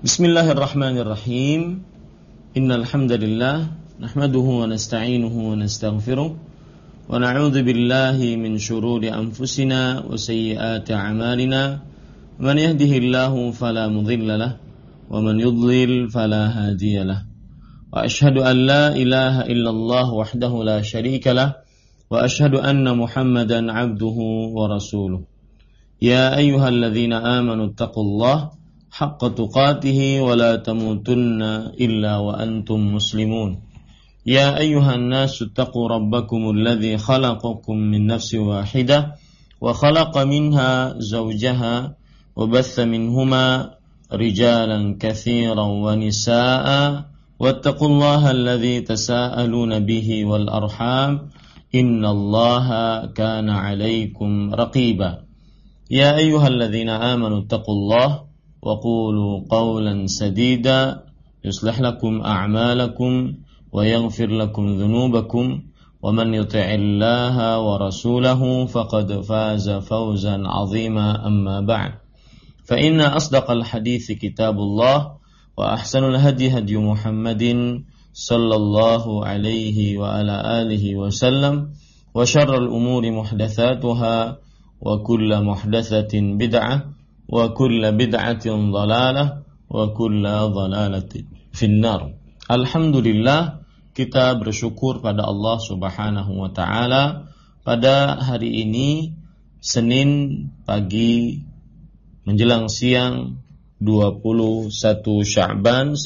Bismillahirrahmanirrahim. Innal hamdalillah nahmaduhu wa nasta'inuhu wa nastaghfiruh wa na'udzu billahi min shururi anfusina wa sayyiati a'malina. Man yahdihillahu fala mudilla lahu wa man yudlil fala hadiya lahu. Wa ashhadu an la ilaha illallah wahdahu la syarika lahu wa ashhadu anna Muhammadan 'abduhu wa rasuluh. Ya ayyuhalladzina amanu taqullaha haqqa tuqatih wa la tamutunna illa wa antum muslimun. Ya ayyuhan nasu taqu rabbakumul ladzi khalaqakum min nafsin wahidah wa khalaqa minha zawjaha wa batha minhuma rijalan katsiran wa nisaa'a wattaqullaha alladzi tasaaluna bihi wal arham innallaha kana 'alaikum raqiba. Ya ayyuhalladzina amanu taqullaha وقولوا قولا سديدا يصلح لكم أعمالكم ويغفر لكم ذنوبكم ومن يطع الله ورسوله فقد فاز فوزا عظيما أما بعد فإن أصدق الحديث كتاب الله وأحسن الهدي هدي محمد صلى الله عليه وعلى آله وسلم وشر الأمور محدثاتها وكل محدثة بدعة wa kullu bid'atin dhalalah wa kullu dhalalatin finnar. Alhamdulillah, kita bersyukur pada Allah Subhanahu wa taala pada hari ini Senin pagi menjelang siang 21 Sya'ban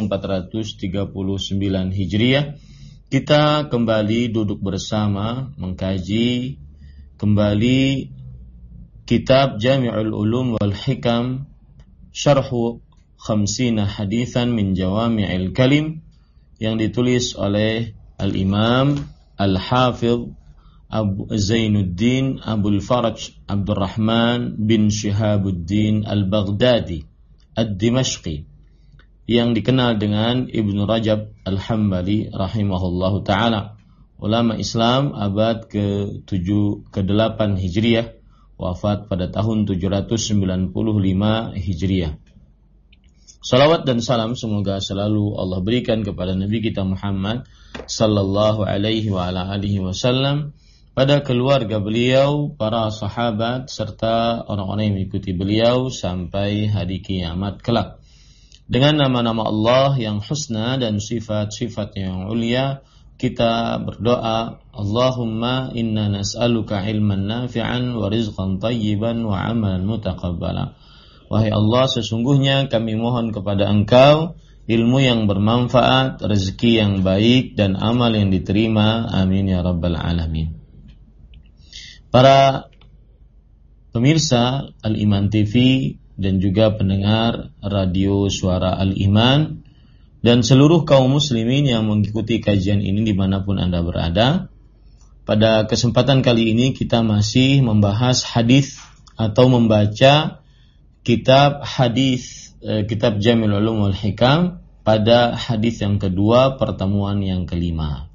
1439 Hijriah kita kembali duduk bersama mengkaji kembali Kitab Jami'ul Ulum wal Hikam Syarhu Khamsina Hadithan min Jawami'il Kalim yang ditulis oleh Al-Imam Al-Hafidh Zainuddin Abul Faraj Abdurrahman bin Shihabuddin Al-Baghdadi Ad-Dimashqi yang dikenal dengan Ibnu Rajab Al-Hambali rahimahullahu ta'ala, ulama Islam abad ke-7 ke-8 Hijriah, wafat pada tahun 795 Hijriah. Salawat dan salam semoga selalu Allah berikan kepada Nabi kita Muhammad sallallahu alaihi wa ala alihi wasallam, pada keluarga beliau, para sahabat serta orang-orang yang mengikuti beliau sampai hari kiamat kelak. Dengan nama-nama Allah yang husna dan sifat-sifat yang ulia, kita berdoa, Allahumma inna nas'aluka ilman nafi'an wa rizqan tayyiban wa amalan mutaqabbala. Wahai Allah, sesungguhnya kami mohon kepada Engkau ilmu yang bermanfaat, rezeki yang baik dan amal yang diterima. Amin ya rabbal alamin. Para pemirsa Al-Iman TV dan juga pendengar radio Suara Al-Iman dan seluruh kaum muslimin yang mengikuti kajian ini dimanapun Anda berada. Pada kesempatan kali ini kita masih membahas hadis atau membaca kitab Jami'ul Ulum wal Hikam pada hadis yang kedua, pertemuan yang kelima.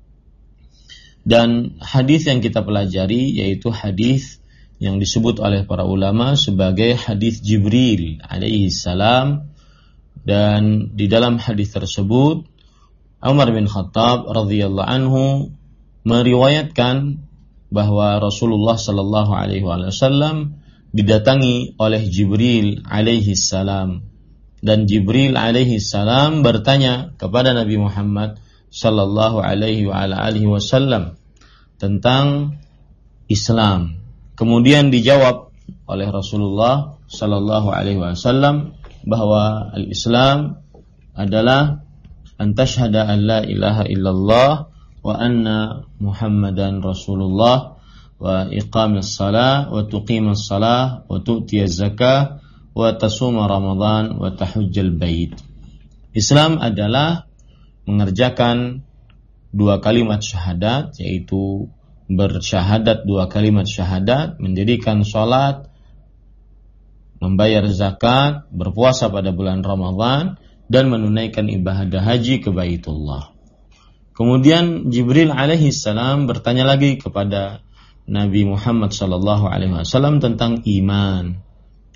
Dan hadis yang kita pelajari yaitu hadis yang disebut oleh para ulama sebagai hadis Jibril alaihi salam. Dan di dalam hadis tersebut Umar bin Khattab radhiyallahu anhu meriwayatkan bahwa Rasulullah sallallahu alaihi wasallam didatangi oleh Jibril alaihi salam, dan Jibril alaihi salam bertanya kepada Nabi Muhammad sallallahu alaihi wasallam tentang Islam. Kemudian dijawab oleh Rasulullah sallallahu alaihi wasallam bahwa al-Islam adalah an tashhada an la ilaha illallah wa anna Muhammadan Rasulullah wa iqamis salah wa tuqimis salah wa tu'tiyaz zakah wa tasuma Ramadan wa tahujjal bait. Islam adalah mengerjakan dua kalimat syahadat, yaitu bersyahadat dua kalimat syahadat, mendirikan salat, membayar zakat, berpuasa pada bulan Ramadan, dan menunaikan ibadah haji ke Baitullah. Kemudian Jibril alaihi salam bertanya lagi kepada Nabi Muhammad sallallahu alaihi wasallam tentang iman.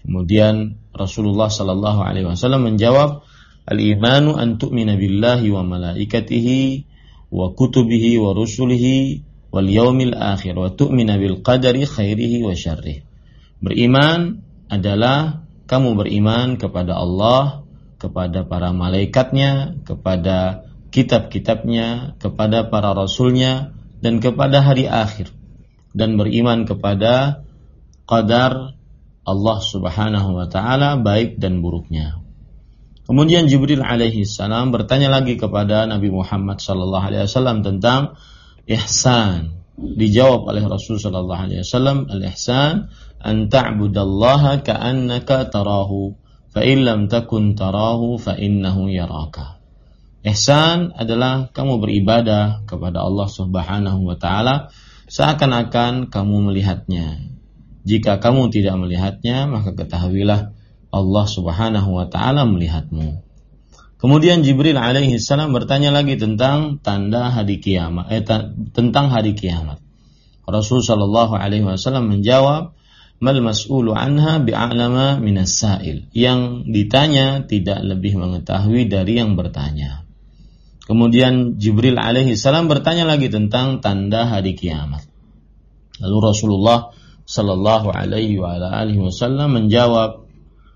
Kemudian Rasulullah sallallahu alaihi wasallam menjawab, al-imanu an tu'mina billahi wa malaikatihi wa kutubihi wa rusulihi wal yaumil akhir wa tu'mina bil qadari khairihi wa syarrihi. Beriman adalah kamu beriman kepada Allah, kepada para malaikatnya, kepada kitab-kitabnya, kepada para rasulnya, dan kepada hari akhir, dan beriman kepada qadar Allah subhanahu wa ta'ala baik dan buruknya. Kemudian Jibril alaihi salam bertanya lagi kepada Nabi Muhammad sallallahu alaihi wasallam tentang ihsan. Dijawab oleh Rasul sallallahu alaihi wasallam, al-ihsan an ta'budallaha ka'annaka tarahu fa in lam takun tarahu fa innahu yaraka. Ihsan adalah kamu beribadah kepada Allah subhanahu wa ta'ala seakan-akan kamu melihatnya. Jika kamu tidak melihatnya, maka ketahuilah Allah subhanahu wa ta'ala melihatmu. Kemudian Jibril alaihi salam bertanya lagi tentang tanda hari kiamat, tentang hari kiamat. Rasul sallallahu alaihi wasallam menjawab, mal mas'ulu anha bi'alama minas sa'il. Yang ditanya tidak lebih mengetahui dari yang bertanya. Kemudian Jibril alaihi salam bertanya lagi tentang tanda hari kiamat. Lalu Rasulullah sallallahu alaihi wa alihi wasallam menjawab,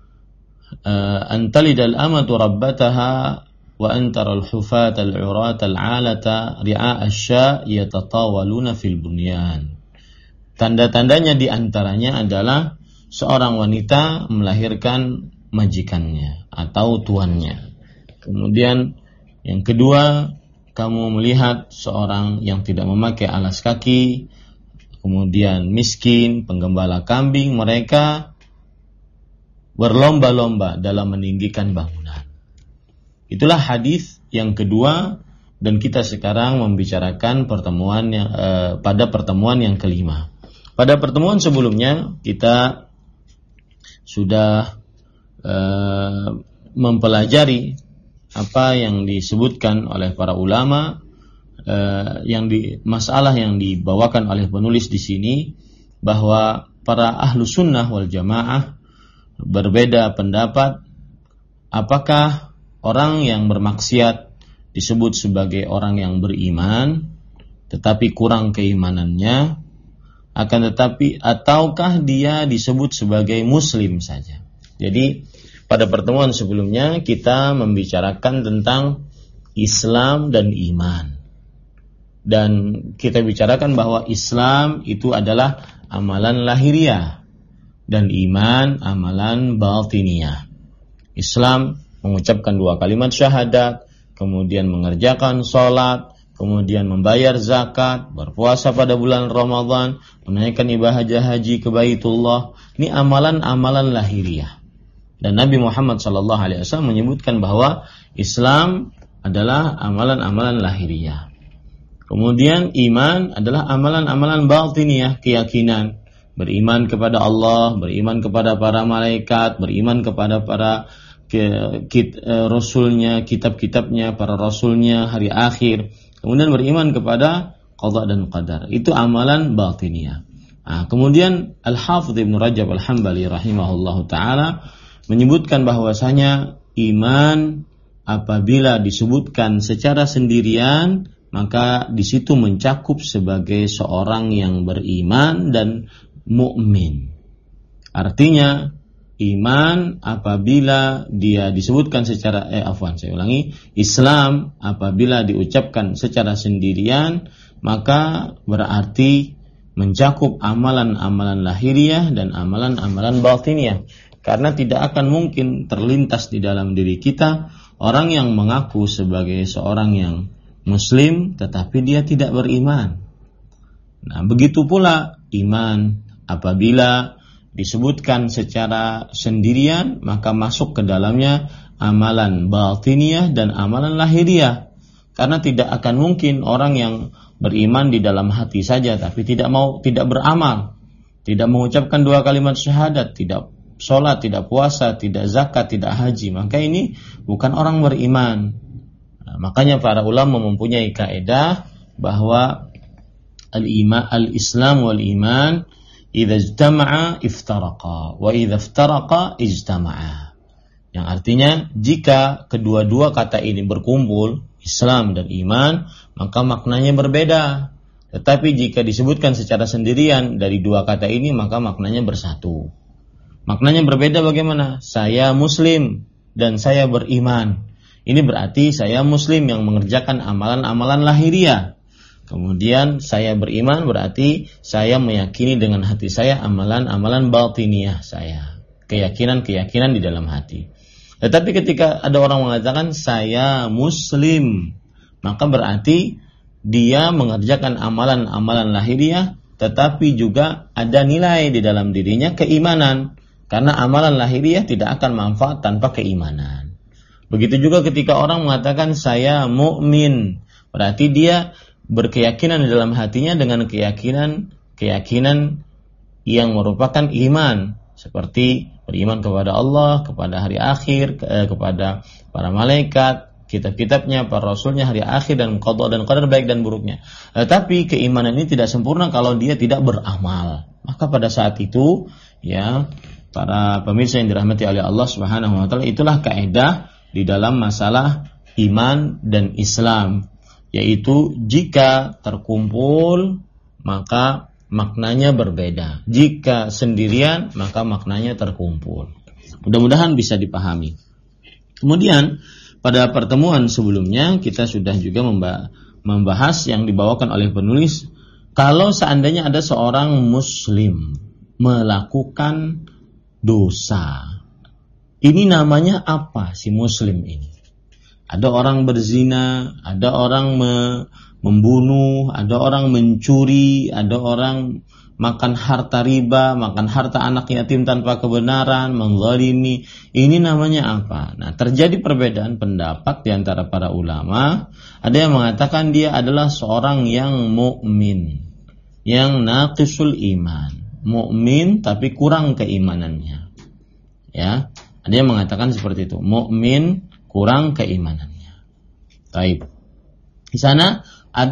antalidal amatu rabbataha wa antaral hufata al-urata al-alata ri'a asya yatatawaluna fil bunyan. Tanda-tandanya diantaranya adalah seorang wanita melahirkan majikannya atau tuannya. Kemudian yang kedua, kamu melihat seorang yang tidak memakai alas kaki, kemudian miskin, penggembala kambing, mereka berlomba-lomba dalam meninggikan bangunan. Itulah hadis yang kedua, dan kita sekarang membicarakan pada pertemuan yang kelima. Pada pertemuan sebelumnya kita sudah mempelajari apa yang disebutkan oleh para ulama, masalah yang dibawakan oleh penulis di sini, bahwa para ahlu sunnah wal jamaah berbeda pendapat apakah orang yang bermaksiat disebut sebagai orang yang beriman tetapi kurang keimanannya, akan tetapi ataukah dia disebut sebagai muslim saja. Jadi pada pertemuan sebelumnya kita membicarakan tentang Islam dan iman. Dan kita bicarakan bahwa Islam itu adalah amalan lahiriah dan iman amalan batiniyah. Islam mengucapkan 2 kalimat syahadat, kemudian mengerjakan sholat, kemudian membayar zakat, berpuasa pada bulan Ramadan, menunaikan ibadah haji ke Baitullah. Ini amalan-amalan lahiriah. Dan Nabi Muhammad SAW menyebutkan bahwa Islam adalah amalan-amalan lahiriah. Kemudian iman adalah amalan-amalan batiniyah, keyakinan. Beriman kepada Allah, beriman kepada para malaikat, beriman kepada para rasulnya, kitab-kitabnya, para rasulnya, hari akhir. Kemudian beriman kepada qada dan qadar. Itu amalan batiniyah. Kemudian Al-Hafidh Ibn Rajab Al-Hambali rahimahullahu ta'ala menyebutkan bahwasanya iman apabila disebutkan secara sendirian, maka di situ mencakup sebagai seorang yang beriman dan mukmin. Artinya iman apabila dia disebutkan secara Islam apabila diucapkan secara sendirian, maka berarti mencakup amalan-amalan lahiriah dan amalan-amalan batiniyah. Karena tidak akan mungkin terlintas di dalam diri kita orang yang mengaku sebagai seorang yang Muslim tetapi dia tidak beriman. Nah, begitu pula iman apabila disebutkan secara sendirian, maka masuk ke dalamnya amalan batiniyah dan amalan lahiriah. Karena tidak akan mungkin orang yang beriman di dalam hati saja tapi tidak beramal, tidak mengucapkan 2 kalimat syahadat, tidak sholat, tidak puasa, tidak zakat, tidak haji, maka ini bukan orang beriman. Nah, makanya para ulama mempunyai kaidah bahwa al-Islam wal iman idza ijtama'a iftaraqa wa idza iftaraqa ijtama'a. Yang artinya jika kedua-dua kata ini berkumpul, Islam dan iman, maka maknanya berbeda. Tetapi jika disebutkan secara sendirian dari dua kata ini, maka maknanya bersatu. Maknanya berbeda bagaimana? Saya muslim dan saya beriman. Ini berarti saya muslim yang mengerjakan amalan-amalan lahiriah. Kemudian saya beriman berarti saya meyakini dengan hati saya amalan-amalan batiniah saya. Keyakinan-keyakinan di dalam hati. Tetapi ketika ada orang mengatakan saya muslim, maka berarti dia mengerjakan amalan-amalan lahiriah, tetapi juga ada nilai di dalam dirinya keimanan. Karena amalan lahiriah tidak akan manfaat tanpa keimanan. Begitu juga ketika orang mengatakan saya mukmin, berarti dia berkeyakinan di dalam hatinya dengan keyakinan yang merupakan iman. Seperti beriman kepada Allah, kepada hari akhir, kepada para malaikat, kitab-kitabnya, para rasulnya, hari akhir, dan qada dan qadar baik dan buruknya. Tapi keimanan ini tidak sempurna kalau dia tidak beramal. Maka pada saat itu, ya, para pemirsa yang dirahmati oleh Allah Subhanahu wa taala, itulah kaidah di dalam masalah iman dan Islam, yaitu jika terkumpul maka maknanya berbeda. Jika sendirian maka maknanya terkumpul. Mudah-mudahan bisa dipahami. Kemudian pada pertemuan sebelumnya kita sudah juga membahas yang dibawakan oleh penulis, kalau seandainya ada seorang muslim melakukan dosa, ini namanya apa si muslim ini? Ada orang berzina, ada orang membunuh, ada orang mencuri, ada orang makan harta riba, makan harta anak yatim tanpa kebenaran, menzalimi. Ini namanya apa? Nah, terjadi perbedaan pendapat di antara para ulama. Ada yang mengatakan dia adalah seorang yang mukmin, yang naqisul iman, mukmin tapi kurang keimanannya. Ya, ada yang mengatakan seperti itu, mukmin kurang keimanannya. Baik. Di sana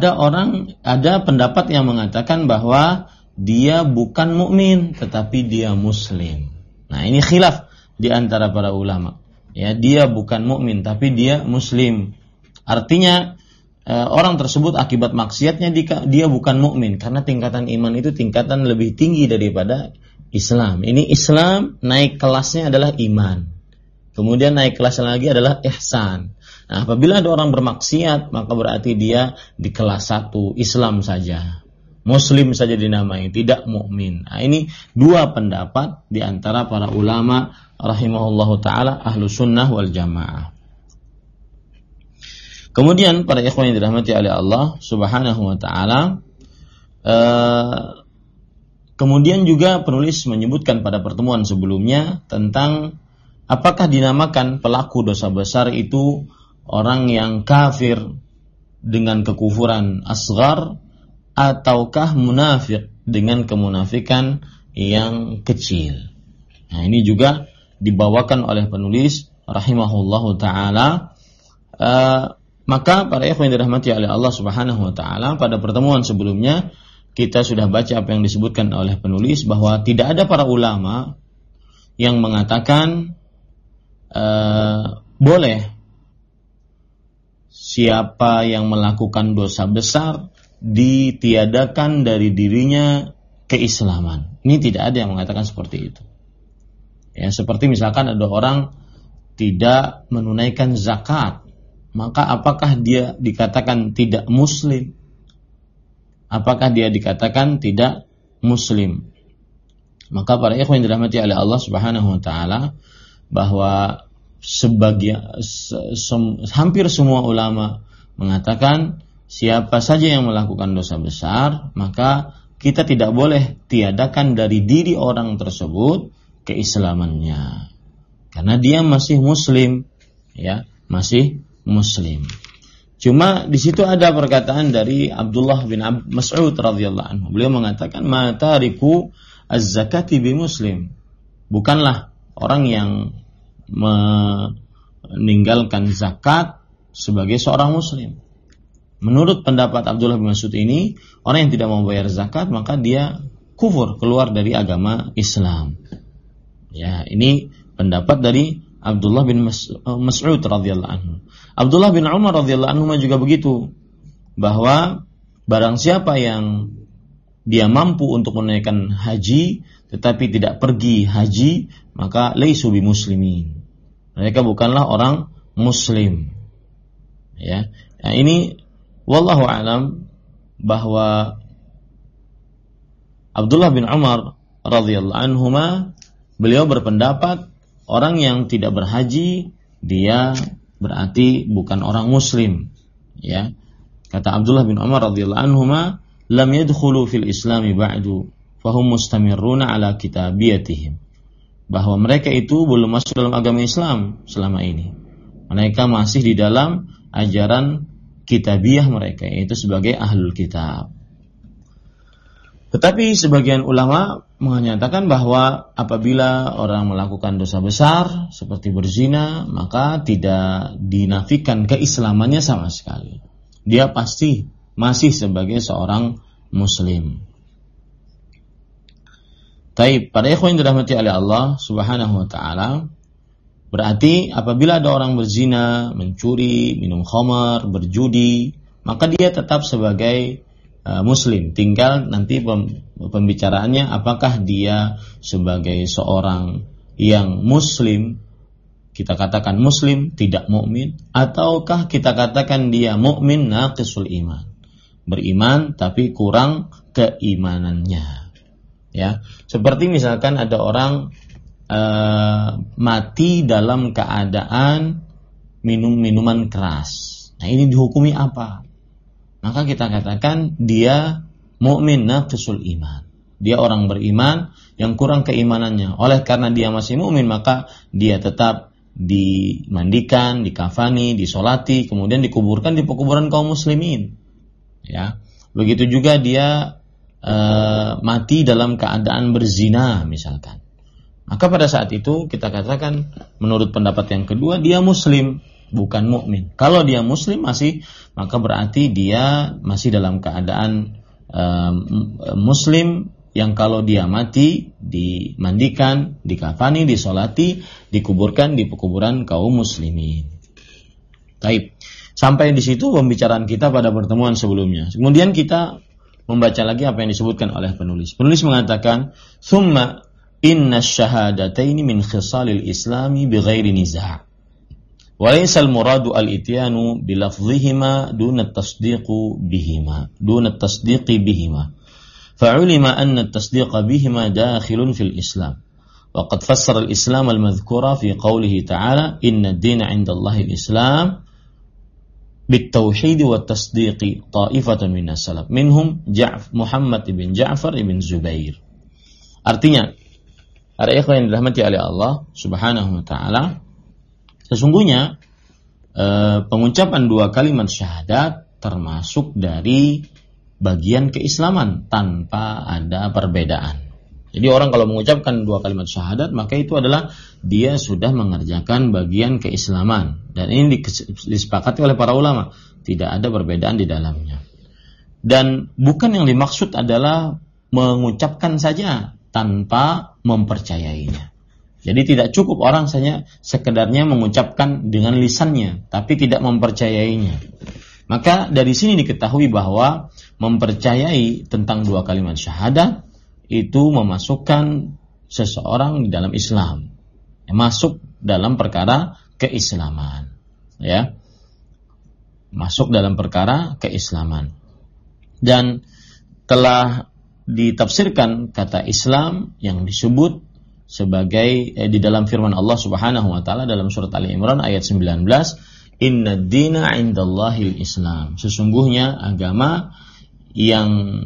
ada pendapat yang mengatakan bahwa dia bukan mukmin tetapi dia muslim. Nah, ini khilaf di antara para ulama. Ya, dia bukan mukmin tapi dia muslim. Artinya orang tersebut akibat maksiatnya dia bukan mukmin karena tingkatan iman itu tingkatan lebih tinggi daripada Islam. Ini Islam naik kelasnya adalah iman. Kemudian naik kelas lagi adalah ihsan. Nah, apabila ada orang bermaksiat, maka berarti dia di kelas 1 Islam saja. Muslim saja dinamai, tidak mukmin. Nah, ini dua pendapat di antara para ulama rahimahullahu taala ahlu sunnah wal jamaah. Kemudian para ikhwan yang dirahmati oleh Allah Subhanahu wa taala, kemudian juga penulis menyebutkan pada pertemuan sebelumnya tentang apakah dinamakan pelaku dosa besar itu orang yang kafir dengan kekufuran asghar ataukah munafik dengan kemunafikan yang kecil. Nah, ini juga dibawakan oleh penulis rahimahullahu taala. Maka para ikhwan yang dirahmati oleh Allah Subhanahu wa taala, pada pertemuan sebelumnya kita sudah baca apa yang disebutkan oleh penulis bahwa tidak ada para ulama yang mengatakan boleh siapa yang melakukan dosa besar ditiadakan dari dirinya keislaman. Ini tidak ada yang mengatakan seperti itu. Ya, seperti misalkan ada orang tidak menunaikan zakat, maka apakah dia dikatakan tidak muslim? Apakah dia dikatakan tidak muslim? Maka para ikhwan yang dirahmati oleh Allah Subhanahu wa taala, bahwa hampir semua ulama mengatakan siapa saja yang melakukan dosa besar, maka kita tidak boleh tiadakan dari diri orang tersebut keislamannya, karena dia masih muslim, ya, masih muslim. Cuma di situ ada perkataan dari Abdullah bin Mas'ud radhiyallahu anhu. Beliau mengatakan matariku az-zakati bi muslim. Bukanlah orang yang meninggalkan zakat sebagai seorang muslim. Menurut pendapat Abdullah bin Mas'ud ini, orang yang tidak mau bayar zakat maka dia kufur, keluar dari agama Islam. Ya, ini pendapat dari Abdullah bin Mas'ud radhiyallahu anhu. Abdullah bin Umar radhiyallahu anhu juga begitu, bahwa barang siapa yang dia mampu untuk menunaikan haji tetapi tidak pergi haji, maka laisu bimuslimin. Mereka bukanlah orang muslim. Ya. Nah, ini wallahu a'lam bahwa Abdullah bin Umar radhiyallahu anhuma, beliau berpendapat orang yang tidak berhaji dia berarti bukan orang muslim. Ya. Kata Abdullah bin Umar radhiyallahu anhuma, lam yadkhulu fil islami ba'du fahum mustamirruna ala kitabiyatihim. Bahwa mereka itu belum masuk dalam agama Islam selama ini. Mereka masih di dalam ajaran kitabiyah mereka, yaitu sebagai ahlul kitab. Tetapi sebagian ulama menyatakan bahwa apabila orang melakukan dosa besar seperti berzina, maka tidak dinafikan keislamannya sama sekali. Dia pasti masih sebagai seorang muslim. Taib, para ikhwan yang dirahmati oleh Allah Subhanahu wa taala, berarti apabila ada orang berzina, mencuri, minum khamar, berjudi, maka dia tetap sebagai muslim. Tinggal nanti pembicaraannya apakah dia sebagai seorang yang muslim, kita katakan muslim tidak mukmin, ataukah kita katakan dia mukmin naqisul iman, beriman tapi kurang keimanannya. Ya, seperti misalkan ada orang mati dalam keadaan minum minuman keras. Nah, ini dihukumi apa? Maka kita katakan dia mukmin naqisul iman. Dia orang beriman yang kurang keimanannya. Oleh karena dia masih mukmin, maka dia tetap dimandikan, dikafani, disolati, kemudian dikuburkan di pekuburan kaum muslimin. Ya, begitu juga dia mati dalam keadaan berzina misalkan. Maka pada saat itu kita katakan menurut pendapat yang kedua dia muslim, bukan mukmin. Kalau dia muslim masih, maka berarti dia masih dalam keadaan muslim yang kalau dia mati dimandikan, dikafani, disolati, dikuburkan di pekuburan kaum muslimin. Baik. Sampai di situ pembicaraan kita pada pertemuan sebelumnya. Kemudian kita membaca lagi apa yang disebutkan oleh penulis. Penulis mengatakan, "Tsumma inna syahadataini min khisalil islami bighairi niza'. Wa laysa al-muradu al-ityanu bilafdhihima duna at-tasdiqi bihima. Fa'ulima anna at-tasdiqa bihima dakhilun fil Islam. Wa qad fassara al-Islam al-madhkura fi qawlihi ta'ala inna ad-dina 'inda Allahi al-Islam bit-tauhid wa at-tasdiqi ta'ifatun minas salaf minhum Muhammad ibn Ja'far ibn Zubair." Artinya, para ikhwan yang dirahmati oleh Allah Subhanahu wa taala, sesungguhnya pengucapan dua kalimat syahadat termasuk dari bagian keislaman tanpa ada perbedaan. Jadi orang kalau mengucapkan dua kalimat syahadat, maka itu adalah dia sudah mengerjakan bagian keislaman. Dan ini disepakati oleh para ulama, tidak ada perbedaan di dalamnya. Dan bukan yang dimaksud adalah mengucapkan saja tanpa mempercayainya. Jadi tidak cukup orang saja sekedarnya mengucapkan dengan lisannya, tapi tidak mempercayainya. Maka dari sini diketahui bahwa mempercayai tentang dua kalimat syahadat itu memasukkan seseorang di dalam Islam, masuk dalam perkara keislaman, ya, masuk dalam perkara keislaman. Dan telah ditafsirkan kata Islam yang disebut sebagai di dalam firman Allah Subhanahu wa taala dalam surat Ali Imran ayat 19, "Inna ad-dina 'indallahil Islam." Sesungguhnya agama yang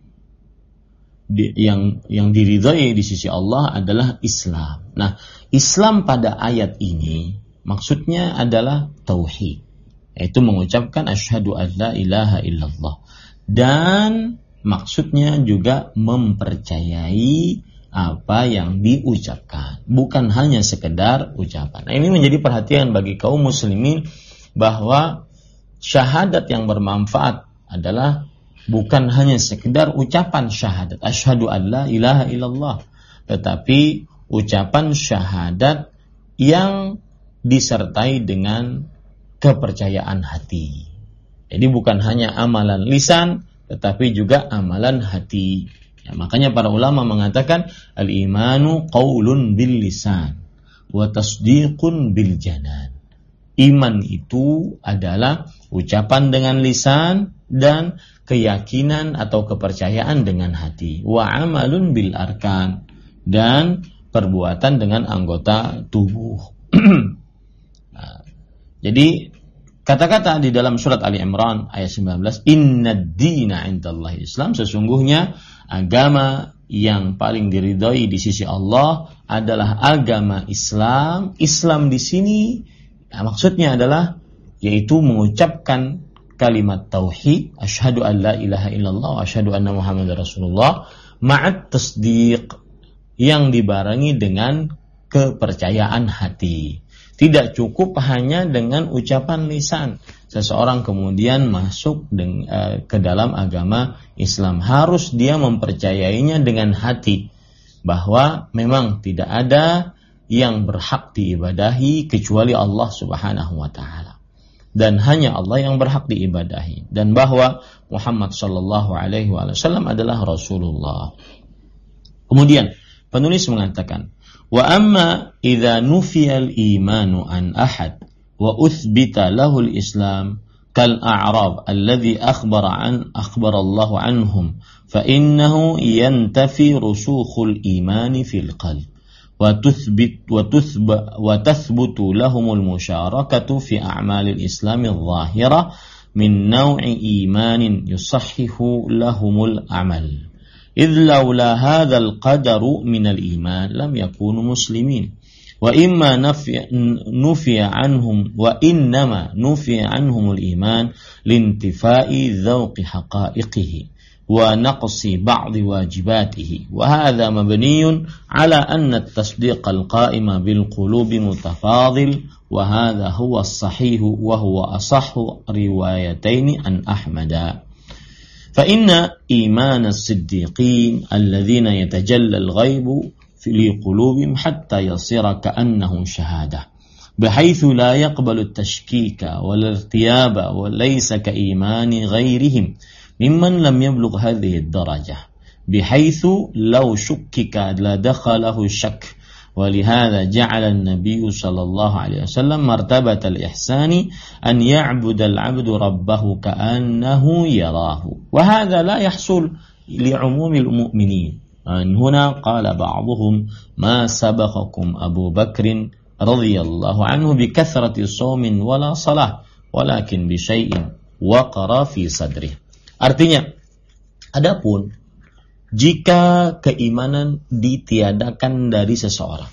diridhai di sisi Allah adalah Islam. Nah, Islam pada ayat ini maksudnya adalah tauhid, yaitu mengucapkan asyhadu an la ilaha illallah, dan maksudnya juga mempercayai apa yang diucapkan, bukan hanya sekedar ucapan. Nah, ini menjadi perhatian bagi kaum muslimin bahwa syahadat yang bermanfaat adalah bukan hanya sekedar ucapan syahadat asyhadu an la ilaha illallah, tetapi ucapan syahadat yang disertai dengan kepercayaan hati. Jadi bukan hanya amalan lisan, tetapi juga amalan hati. Ya, makanya para ulama mengatakan al-imanu qaulun bil lisan wa tasdiqun bil janan. Iman itu adalah ucapan dengan lisan dan keyakinan atau kepercayaan dengan hati. Wa amalun bil arkan, dan perbuatan dengan anggota tubuh. Nah, jadi kata-kata di dalam surat Ali Imran ayat 19, innad dina indallahi Islam, sesungguhnya agama yang paling diridhai di sisi Allah adalah agama Islam. Islam di sini maksudnya adalah yaitu mengucapkan kalimat tauhid asyhadu an la ilaha illallah wa asyhadu anna muhammadar rasulullah ma'at tasdiq, yang dibarengi dengan kepercayaan hati. Tidak cukup hanya dengan ucapan lisan seseorang kemudian masuk ke dalam agama Islam. Harus dia mempercayainya dengan hati bahwa memang tidak ada yang berhak diibadahi kecuali Allah Subhanahu wa taala, dan hanya Allah yang berhak diibadahi, dan bahwa Muhammad sallallahu alaihi wasallam adalah Rasulullah. Kemudian penulis mengatakan, wa amma idza nufiya al-imanu an ahad wa uthbita lahu al-islam kal a'rab alladhi akhbara Allah anhum fa innahu yantafi rusukhul imani fil qalb wa tathbutu lahumul musyarakatu fi a'malil islami adh-dhahirah min naw'i imanin yusahhihu lahumul amal. إذ لولا هذا القدر من الإيمان لم يكونوا مسلمين وإنما نفي عنهم الإيمان لانتفاء ذوق حقائقه ونقص بعض واجباته وهذا مبني على أن التصديق القائم بالقلوب متفاضل وهذا هو الصحيح وهو أصح روايتين عن أحمد فإن إيمان الصديقين الذين يتجلى الغيب في قلوبهم حتى يصير كأنه شهادة بحيث لا يقبل التشكيك والارتياب وليس كإيمان غيرهم ممن لم يبلغ هذه الدرجة بحيث لو شكك لدخله الشك ولهذا جعل النبي صلى الله عليه وسلم مرتبة الإحسان أن يعبد العبد ربه كأنه يراه وهذا لا يحصل لعموم المؤمنين. هنا قال بعضهم ما سبقكم أبو بكر رضي الله عنه بكثرة صوم ولا صلاة ولكن بشيء وقر في صدره. Artinya, adapun jika keimanan ditiadakan dari seseorang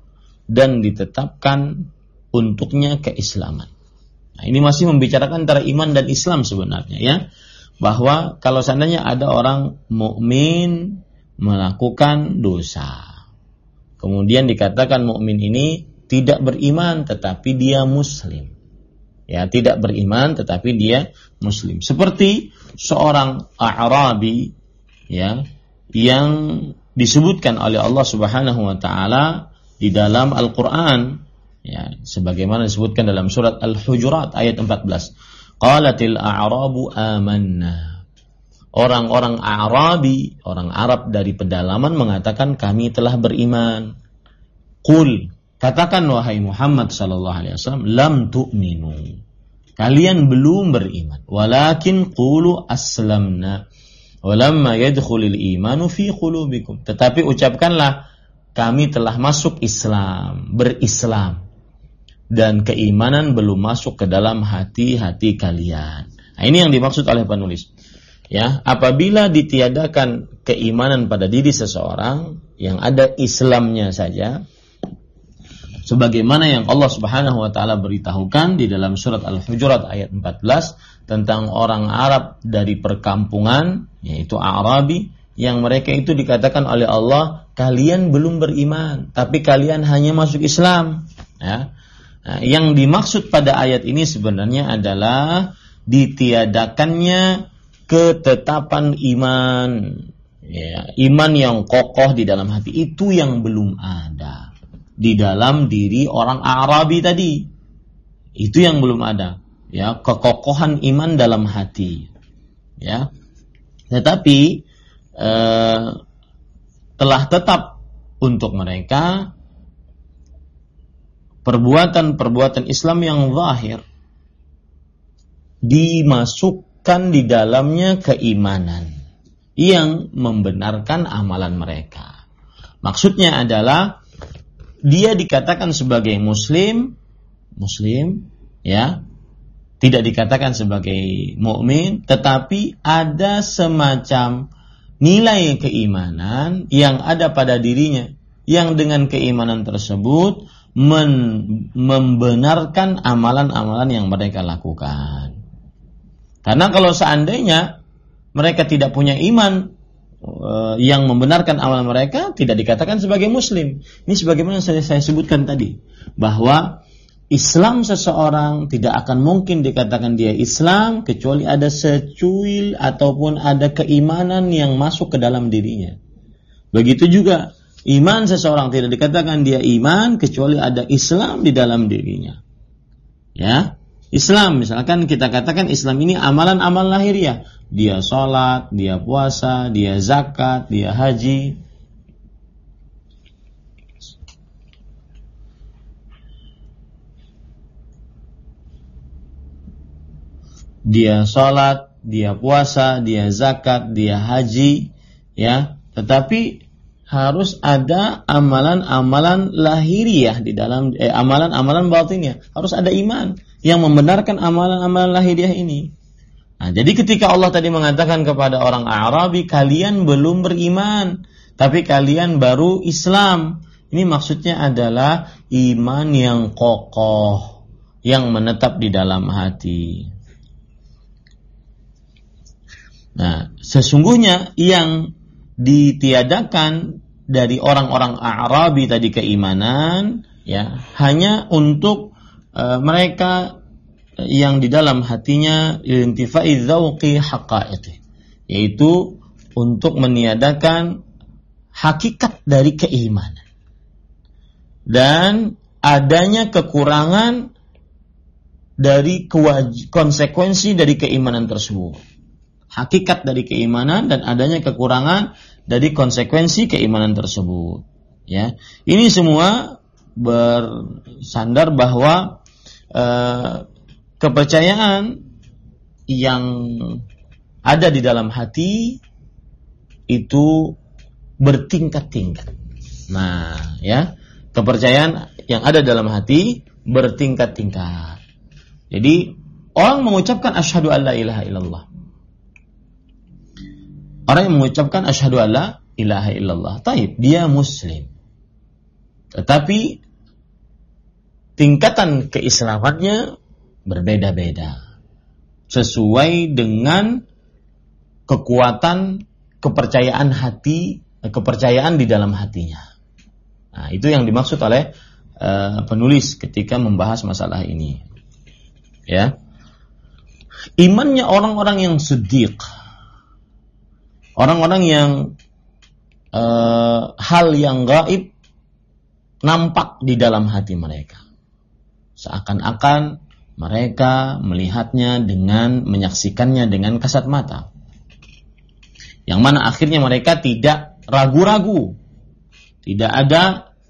dan ditetapkan untuknya keislaman. Nah, ini masih membicarakan antara iman dan Islam sebenarnya, ya. Bahwa kalau seandainya ada orang mukmin melakukan dosa, kemudian dikatakan mukmin ini tidak beriman tetapi dia muslim. Ya, tidak beriman tetapi dia muslim. Seperti seorang A'rabi, ya, yang disebutkan oleh Allah Subhanahu wa taala di dalam Al-Qur'an, ya, sebagaimana disebutkan dalam surat Al-Hujurat ayat 14. Qalatil a'rabu amanna. Orang-orang A'rabi, orang Arab dari pedalaman mengatakan kami telah beriman. Qul, katakan wahai Muhammad sallallahu alaihi wasallam, lam tu'minu. Kalian belum beriman. Walakin qulu aslamna. Walamma yadkhulul imanu fi qulubikum. Tetapi ucapkanlah kami telah masuk Islam, berislam, dan keimanan belum masuk ke dalam hati-hati kalian. Nah, ini yang dimaksud oleh penulis. Ya, apabila ditiadakan keimanan pada diri seseorang yang ada Islamnya saja, sebagaimana yang Allah Subhanahu wa taala beritahukan di dalam surat Al-Hujurat ayat 14 tentang orang Arab dari perkampungan, yaitu A'rabi, yang mereka itu dikatakan oleh Allah, kalian belum beriman, tapi kalian hanya masuk Islam. Ya. Nah, yang dimaksud pada ayat ini sebenarnya adalah ditiadakannya ketetapan iman, ya, iman yang kokoh di dalam hati, itu yang belum ada di dalam diri orang Arabi tadi. Itu yang belum ada, ya, kekokohan iman dalam hati, ya. Tetapi telah tetap untuk mereka perbuatan-perbuatan Islam yang zahir, dimasukkan di dalamnya keimanan yang membenarkan amalan mereka. Maksudnya adalah dia dikatakan sebagai muslim, ya, tidak dikatakan sebagai mukmin, tetapi ada semacam nilai keimanan yang ada pada dirinya, yang dengan keimanan tersebut membenarkan amalan-amalan yang mereka lakukan. Karena kalau seandainya mereka tidak punya iman yang membenarkan amalan mereka, tidak dikatakan sebagai muslim. Ini sebagaimana saya sebutkan tadi, bahwa Islam seseorang tidak akan mungkin dikatakan dia Islam kecuali ada secuil ataupun ada keimanan yang masuk ke dalam dirinya. Begitu juga iman seseorang tidak dikatakan dia iman kecuali ada Islam di dalam dirinya. Ya, Islam, misalkan kita katakan Islam ini amalan-amalan lahiriah. Dia sholat, dia puasa, dia zakat, dia haji. Dia sholat, dia puasa, dia zakat, dia haji, ya. Tetapi harus ada amalan-amalan lahiriah di dalam amalan-amalan batinnya. Harus ada iman yang membenarkan amalan-amalan lahiriah ini. Nah, jadi ketika Allah tadi mengatakan kepada orang Arabi, kalian belum beriman, tapi kalian baru Islam. Ini maksudnya adalah iman yang kokoh, yang menetap di dalam hati. Nah, sesungguhnya yang ditiadakan dari orang-orang Arabi tadi keimanan, ya, hanya untuk mereka yang di dalam hatinya intifai dzauqi haqaiqi, yaitu untuk meniadakan hakikat dari keimanan dan adanya kekurangan dari konsekuensi dari keimanan tersebut. Hakikat dari keimanan dan adanya kekurangan dari konsekuensi keimanan tersebut. Ya, ini semua bersandar bahwa kepercayaan yang ada di dalam hati itu bertingkat-tingkat. Nah, ya, kepercayaan yang ada dalam hati bertingkat-tingkat. Jadi, orang mengucapkan asyhadu alla ilaha illallah. Orang yang mengucapkan asyhadu alla ilaha illallah, taib, dia muslim. Tetapi tingkatan keislamannya berbeda-beda sesuai dengan kekuatan kepercayaan hati, kepercayaan di dalam hatinya. Nah, itu yang dimaksud oleh penulis ketika membahas masalah ini. Ya, imannya orang-orang yang siddiq, orang-orang yang hal yang gaib nampak di dalam hati mereka, seakan-akan mereka melihatnya dengan menyaksikannya dengan kasat mata, yang mana akhirnya mereka tidak ragu-ragu, tidak ada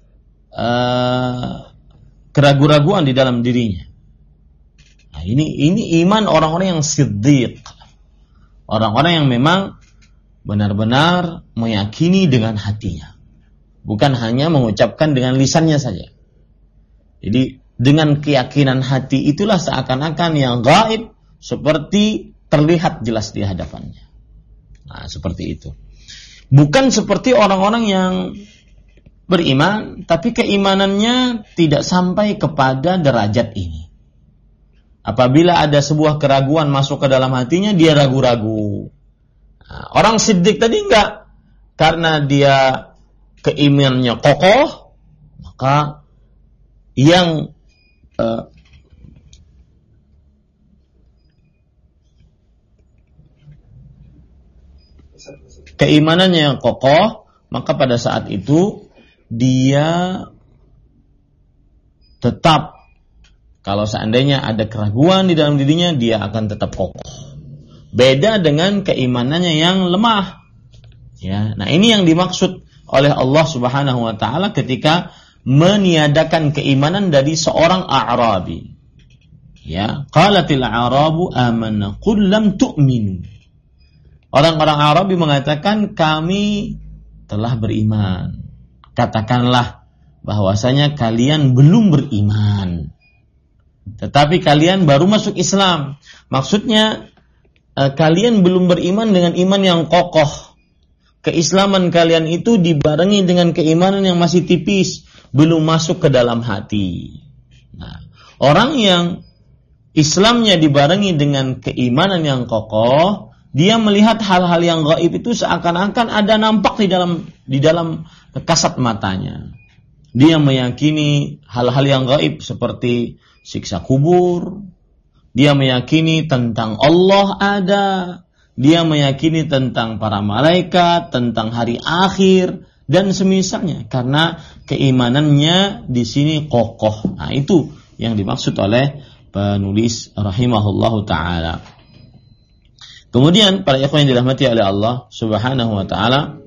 keraguan-raguan di dalam dirinya. Nah, ini iman orang-orang yang siddiq, orang-orang yang memang benar-benar meyakini dengan hatinya, bukan hanya mengucapkan dengan lisannya saja. Jadi dengan keyakinan hati itulah seakan-akan yang gaib seperti terlihat jelas di hadapannya. Nah, seperti itu. Bukan seperti orang-orang yang beriman tapi keimanannya tidak sampai kepada derajat ini. Apabila ada sebuah keraguan masuk ke dalam hatinya, dia ragu-ragu. Nah, orang siddiq tadi enggak, karena dia keimanannya kokoh, maka yang keimanannya yang kokoh, maka pada saat itu dia tetap, kalau seandainya ada keraguan di dalam dirinya, dia akan tetap kokoh. Beda dengan keimanannya yang lemah. Ya, nah ini yang dimaksud oleh Allah Subhanahu wa taala ketika meniadakan keimanan dari seorang A'rabi. Ya, qalatil a'rabu amanna qul lam tu'minu. Orang-orang Arabi mengatakan kami telah beriman. Katakanlah bahwasanya kalian belum beriman. Tetapi kalian baru masuk Islam. Maksudnya kalian belum beriman dengan iman yang kokoh. Keislaman kalian itu dibarengi dengan keimanan yang masih tipis, belum masuk ke dalam hati. Nah, orang yang Islamnya dibarengi dengan keimanan yang kokoh, dia melihat hal-hal yang gaib itu seakan-akan ada nampak di dalam kasat matanya. Dia meyakini hal-hal yang gaib seperti siksa kubur. Dia meyakini tentang Allah ada. Dia meyakini tentang para malaikat, tentang hari akhir dan semisalnya, karena keimanannya di sini kokoh. Nah, itu yang dimaksud oleh penulis rahimahullahu taala. Kemudian para ikhwan yang dirahmati oleh Allah Subhanahu wa taala,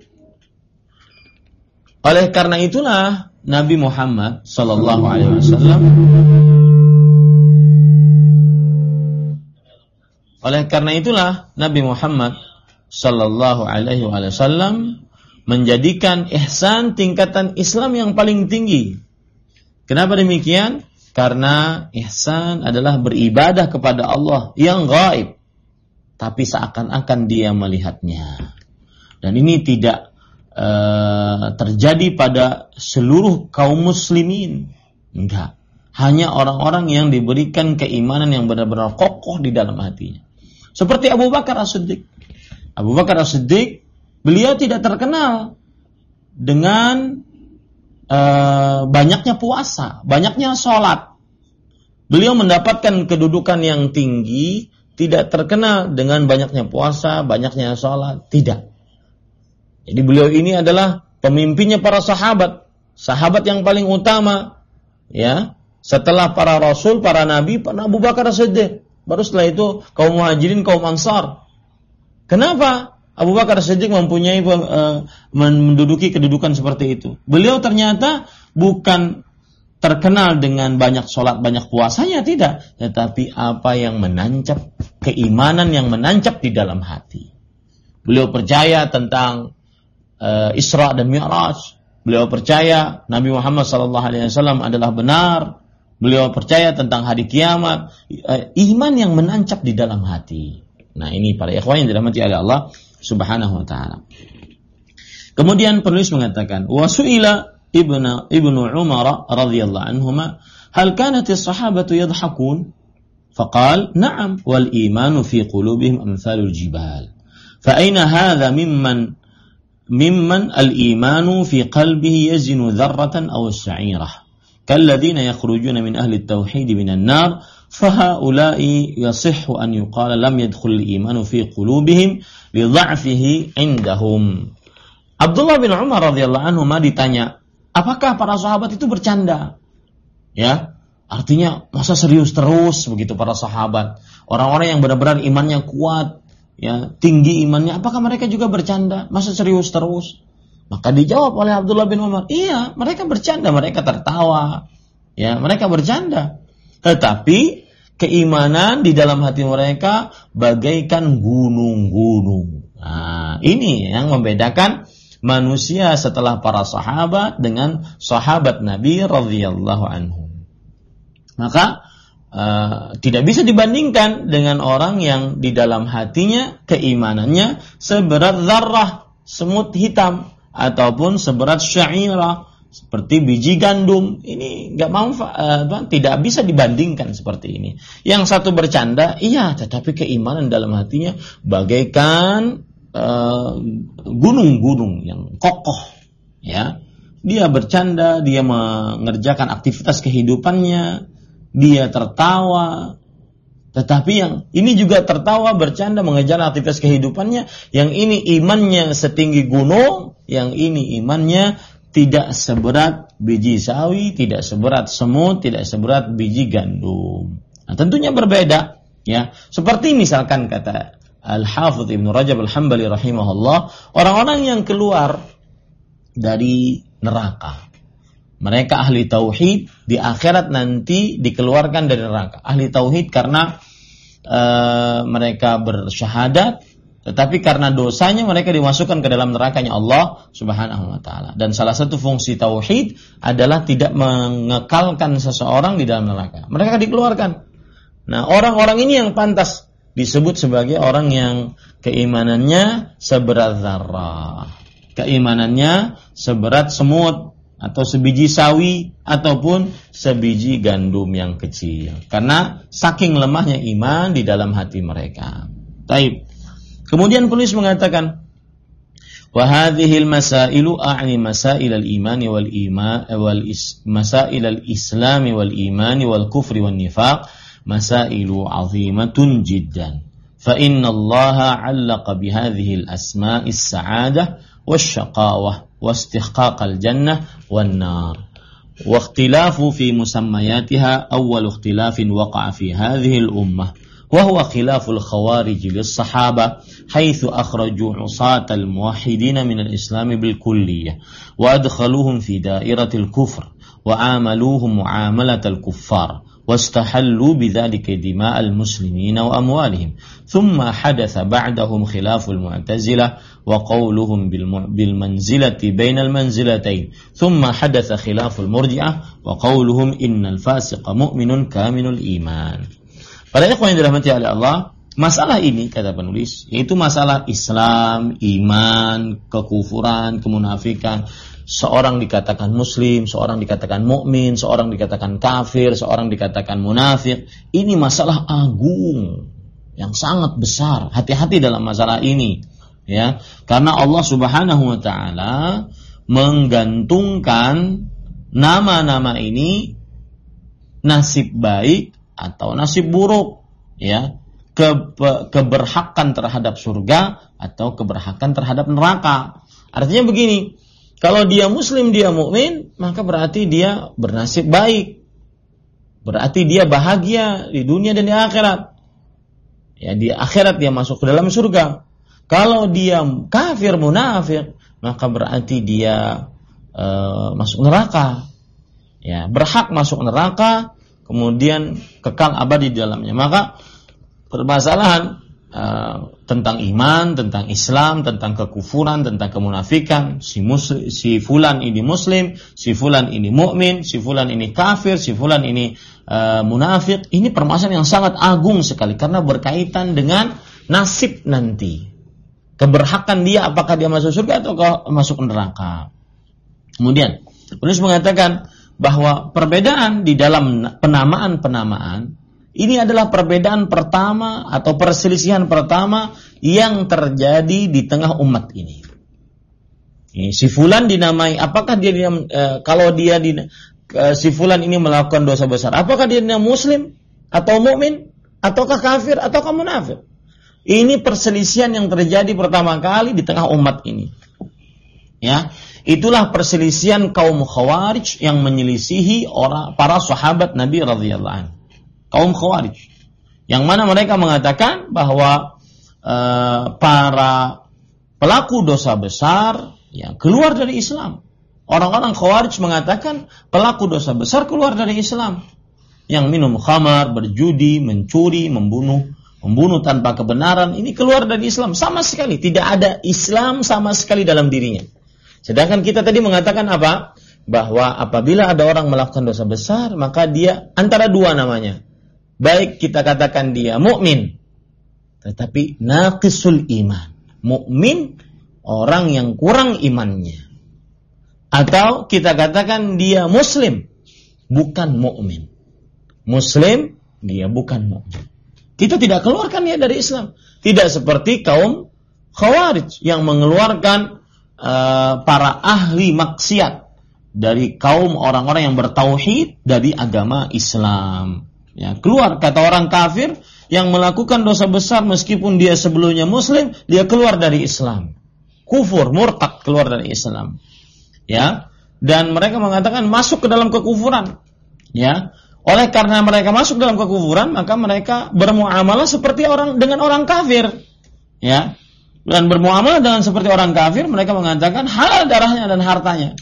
oleh karena itulah Nabi Muhammad sallallahu alaihi wasallam sallallahu alaihi wasallam menjadikan ihsan tingkatan Islam yang paling tinggi. Kenapa demikian? Karena ihsan adalah beribadah kepada Allah yang gaib, tapi seakan-akan dia melihatnya. Dan ini tidak terjadi pada seluruh kaum muslimin. Enggak. Hanya orang-orang yang diberikan keimanan yang benar-benar kokoh di dalam hatinya. Seperti Abu Bakar As-Siddiq. Abu Bakar As-Siddiq, beliau tidak terkenal dengan banyaknya puasa, banyaknya sholat. Beliau mendapatkan kedudukan yang tinggi, tidak terkenal dengan banyaknya puasa, banyaknya sholat, tidak. Jadi beliau ini adalah pemimpinnya para sahabat, sahabat yang paling utama, ya. Setelah para rasul, para nabi, Abu Bakar As-Siddiq. Baru setelah itu kaum Muhajirin, kaum Ansar. Kenapa Abu Bakar As-Siddiq mempunyai menduduki kedudukan seperti itu? Beliau ternyata bukan terkenal dengan banyak sholat, banyak puasanya, tidak. Tetapi apa yang menancap, keimanan yang menancap di dalam hati. Beliau percaya tentang Isra dan Mi'raj. Beliau percaya Nabi Muhammad SAW adalah benar. Beliau percaya tentang hari kiamat. Iman yang menancap di dalam hati. Nah, ini para ikhwan yang dirahmati oleh Allah Subhanahu wa taala. Kemudian penulis mengatakan, wa su'ila ibnu Umar radhiyallahu anhuma, hal kanat as-sahabatu yadhakun? Faqal, na'am, wal imanu fi qulubihim amsalul jibal. Fa aina hadha mimman al-imanu fi qalbihi yazinu dharratan aw as-sa'irah, kalladhina yakhrujuna min ahli at-tauhid min an-nar. فهؤلاء يصح أن يقال لم يدخل الإيمان في قلوبهم لضعفه عندهم. Abdullah bin Umar radhiyallahu anhu ditanya, apakah para sahabat itu bercanda? Ya, artinya masa serius terus begitu para sahabat? Orang-orang yang benar-benar imannya kuat, ya, tinggi imannya, apakah mereka juga bercanda? Masa serius terus? Maka dijawab oleh Abdullah bin Umar, iya, mereka bercanda, mereka tertawa, ya, mereka bercanda. Tetapi keimanan di dalam hati mereka bagaikan gunung-gunung. Nah, ini yang membedakan manusia setelah para sahabat dengan sahabat Nabi radhiyallahu anhu. Maka tidak bisa dibandingkan dengan orang yang di dalam hatinya keimanannya seberat zarrah, semut hitam, ataupun seberat syairah, seperti biji gandum. Ini tidak bisa dibandingkan seperti ini. Yang satu bercanda, iya, tetapi keimanan dalam hatinya bagaikan gunung-gunung yang kokoh. Ya, dia bercanda, dia mengerjakan aktivitas kehidupannya, dia tertawa, Tetapi yang ini juga tertawa, bercanda, mengejar aktivitas kehidupannya. Yang ini imannya setinggi gunung, yang ini imannya tidak seberat biji sawi, tidak seberat semut, tidak seberat biji gandum. Nah, tentunya berbeda, ya. Seperti misalkan kata Al-Hafidz Ibnu Rajab Al-Hambali rahimahullah, orang-orang yang keluar dari neraka. Mereka ahli tauhid, di akhirat nanti dikeluarkan dari neraka. Ahli tauhid karena mereka bersyahadat, tetapi karena dosanya mereka dimasukkan ke dalam nerakanya Allah Subhanahu wa taala. Dan salah satu fungsi tauhid adalah tidak mengekalkan seseorang di dalam neraka. Mereka dikeluarkan. Nah, orang-orang ini yang pantas disebut sebagai orang yang keimanannya seberat zarrah. Keimanannya seberat semut atau sebiji sawi ataupun sebiji gandum yang kecil, karena saking lemahnya iman di dalam hati mereka. Taib. Kemudian penulis mengatakan, wa hadhil masailu a'ni masail al-iman wal masail al-islam wal iman wal kufri wan nifaq masailu 'azimatun jiddan. Fa inna Allah 'allaqa bi hadhihi al-asma' as-sa'adah wasyaqawah واستحقاق الجنة والنار واختلاف في مسمياتها أول اختلاف وقع في هذه الأمة وهو خلاف الخوارج للصحابة حيث أخرجوا عصاة الموحدين من الإسلام بالكلية وأدخلوهم في دائرة الكفر وعاملوهم معاملة الكفار واستحلوا بذلك دماء المسلمين وأموالهم ثم حدث بعدهم خلاف المعتزلة وقولهم بالمنزلة بين المنزلتين ثم حدث خلاف المرجئة وقولهم إن الفاسق مؤمن كامل الإيمان. Para ikhwan yang dirahmati oleh Allah, masalah ini kata penulis yaitu masalah Islam, iman, kekufuran, kemunafikan. Seorang dikatakan muslim, seorang dikatakan mukmin, seorang dikatakan kafir, seorang dikatakan munafik. Ini masalah agung yang sangat besar. Hati-hati dalam masalah ini, ya. Karena Allah Subhanahu wa taala menggantungkan nama-nama ini nasib baik atau nasib buruk, ya. Keberhakan terhadap surga atau keberhakan terhadap neraka. Artinya begini, kalau dia muslim, dia mukmin, maka berarti dia bernasib baik. Berarti dia bahagia di dunia dan di akhirat. Ya, di akhirat dia masuk ke dalam surga. Kalau dia kafir, munafik, maka berarti dia masuk neraka. Ya, berhak masuk neraka, kemudian kekal abadi di dalamnya. Maka permasalahan tentang iman, tentang Islam, tentang kekufuran, tentang kemunafikan, si fulan ini muslim, si fulan ini mukmin, si fulan ini kafir, si fulan ini munafik. Ini permasalahan yang sangat agung sekali karena berkaitan dengan nasib nanti. Keberhakan dia, apakah dia masuk surga atau masuk neraka. Kemudian penulis mengatakan bahwa perbedaan di dalam penamaan ini adalah perbedaan pertama atau perselisihan pertama yang terjadi di tengah umat ini. Si fulan dinamai, apakah dia kalau dia si fulan ini melakukan dosa besar, apakah dia muslim atau mukmin ataukah kafir ataukah munafik? Ini perselisihan yang terjadi pertama kali di tengah umat ini. Ya, itulah perselisihan kaum Khawarij yang menyelisihi para sahabat Nabi radhiyallahu anhu. Kaum Khawarij, yang mana mereka mengatakan bahwa para pelaku dosa besar yang keluar dari Islam. Orang-orang Khawarij mengatakan pelaku dosa besar keluar dari Islam, yang minum khamar, berjudi, mencuri, membunuh tanpa kebenaran, ini keluar dari Islam sama sekali, tidak ada Islam sama sekali dalam dirinya. Sedangkan kita tadi mengatakan apa? Bahwa apabila ada orang melakukan dosa besar, maka dia antara dua namanya. Baik kita katakan dia mukmin, tetapi naqisul iman. Mukmin orang yang kurang imannya. Atau kita katakan dia muslim, bukan mukmin. Muslim, dia bukan mukmin. Kita tidak keluarkan dia dari Islam. Tidak seperti kaum Khawarij yang mengeluarkan para ahli maksiat dari kaum orang-orang yang bertauhid dari agama Islam. Ya, keluar kata orang kafir yang melakukan dosa besar meskipun dia sebelumnya muslim, dia keluar dari Islam. Kufur, murtad, keluar dari Islam. Ya. Dan mereka mengatakan masuk ke dalam kekufuran. Ya. Oleh karena mereka masuk dalam kekufuran, maka mereka bermuamalah seperti dengan orang kafir. Ya. Dan bermuamalah dengan seperti orang kafir, mereka mengatakan halal darahnya dan hartanya.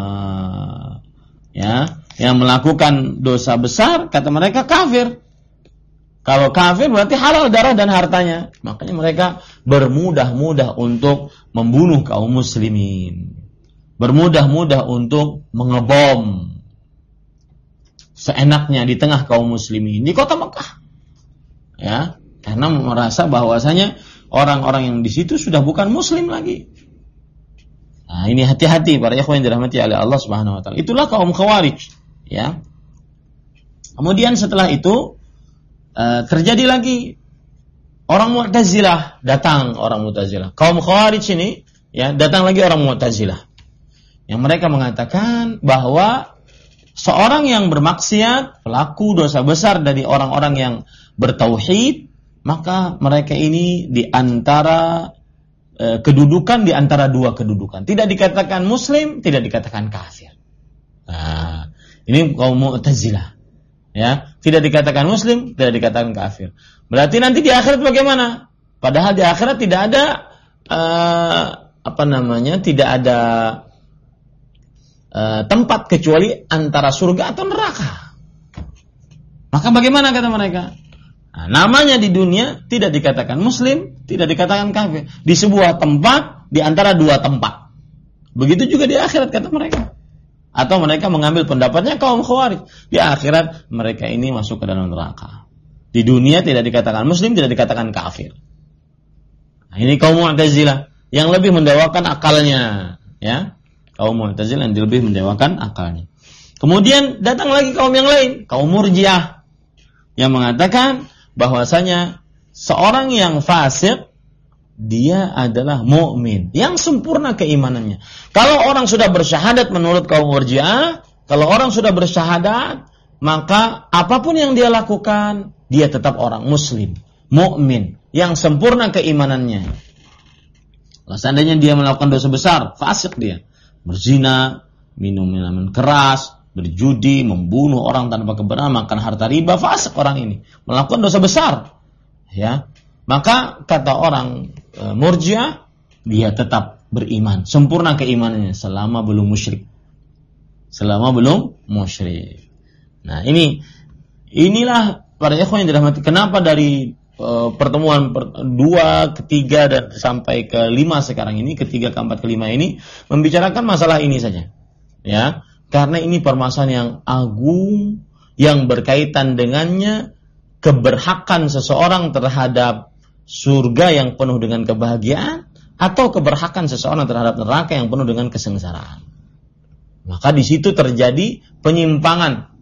Ya, yang melakukan dosa besar kata mereka kafir. Kalau kafir berarti halal darah dan hartanya. Makanya mereka bermudah-mudah untuk membunuh kaum muslimin. Bermudah-mudah untuk mengebom seenaknya di tengah kaum muslimin di kota Mekah. Ya, karena merasa bahwasanya orang-orang yang di situ sudah bukan muslim lagi. Nah, ini hati-hati para ikhwan yang dirahmati oleh Allah Subhanahu wa taala. Itulah kaum Khawarij, ya. Kemudian setelah itu terjadi lagi orang Mu'tazilah, datang orang Mu'tazilah. Kaum Khawarij ini, ya, datang lagi orang Mu'tazilah. Yang mereka mengatakan bahwa seorang yang bermaksiat, pelaku dosa besar dari orang-orang yang bertauhid, maka mereka ini di antara kedudukan di antara dua kedudukan. Tidak dikatakan muslim, tidak dikatakan kafir. Nah, ini kaum Mu'tazilah. Ya, tidak dikatakan muslim, tidak dikatakan kafir. Berarti nanti di akhirat bagaimana? Padahal di akhirat tidak ada tidak ada tempat kecuali antara surga atau neraka. Maka bagaimana kata mereka? Nah, namanya di dunia tidak dikatakan muslim, tidak dikatakan kafir. Di sebuah tempat, di antara dua tempat. Begitu juga di akhirat kata mereka. Atau mereka mengambil pendapatnya kaum Khawarij. Di akhirat mereka ini masuk ke dalam neraka. Di dunia tidak dikatakan muslim, tidak dikatakan kafir. Nah, ini kaum Mu'tazilah yang lebih mendewakan akalnya. Ya, kaum Mu'tazilah yang lebih mendewakan akalnya. Kemudian datang lagi kaum yang lain, kaum Murji'ah, yang mengatakan bahwasanya seorang yang fasik dia adalah mukmin yang sempurna keimanannya. Kalau orang sudah bersyahadat menurut kaum Murji'ah, kalau orang sudah bersyahadat, maka apapun yang dia lakukan, dia tetap orang muslim, mukmin yang sempurna keimanannya. Kalau seandainya dia melakukan dosa besar, fasik dia, berzina, minum minuman keras, berjudi, membunuh orang tanpa kebenaran, makan harta riba, fasik orang ini, melakukan dosa besar. Ya, maka kata orang Murji'ah, dia tetap beriman, sempurna keimanannya selama belum musyrik. Selama belum musyrik. Nah, inilah para ikhwan yang dirahmati. Kenapa dari pertemuan 2, ketiga dan sampai ke 5 sekarang ini, ketiga, keempat, kelima ini membicarakan masalah ini saja. Ya. Karena ini permasalahan yang agung, yang berkaitan dengannya keberhakan seseorang terhadap surga yang penuh dengan kebahagiaan, atau keberhakan seseorang terhadap neraka yang penuh dengan kesengsaraan. Maka di situ terjadi penyimpangan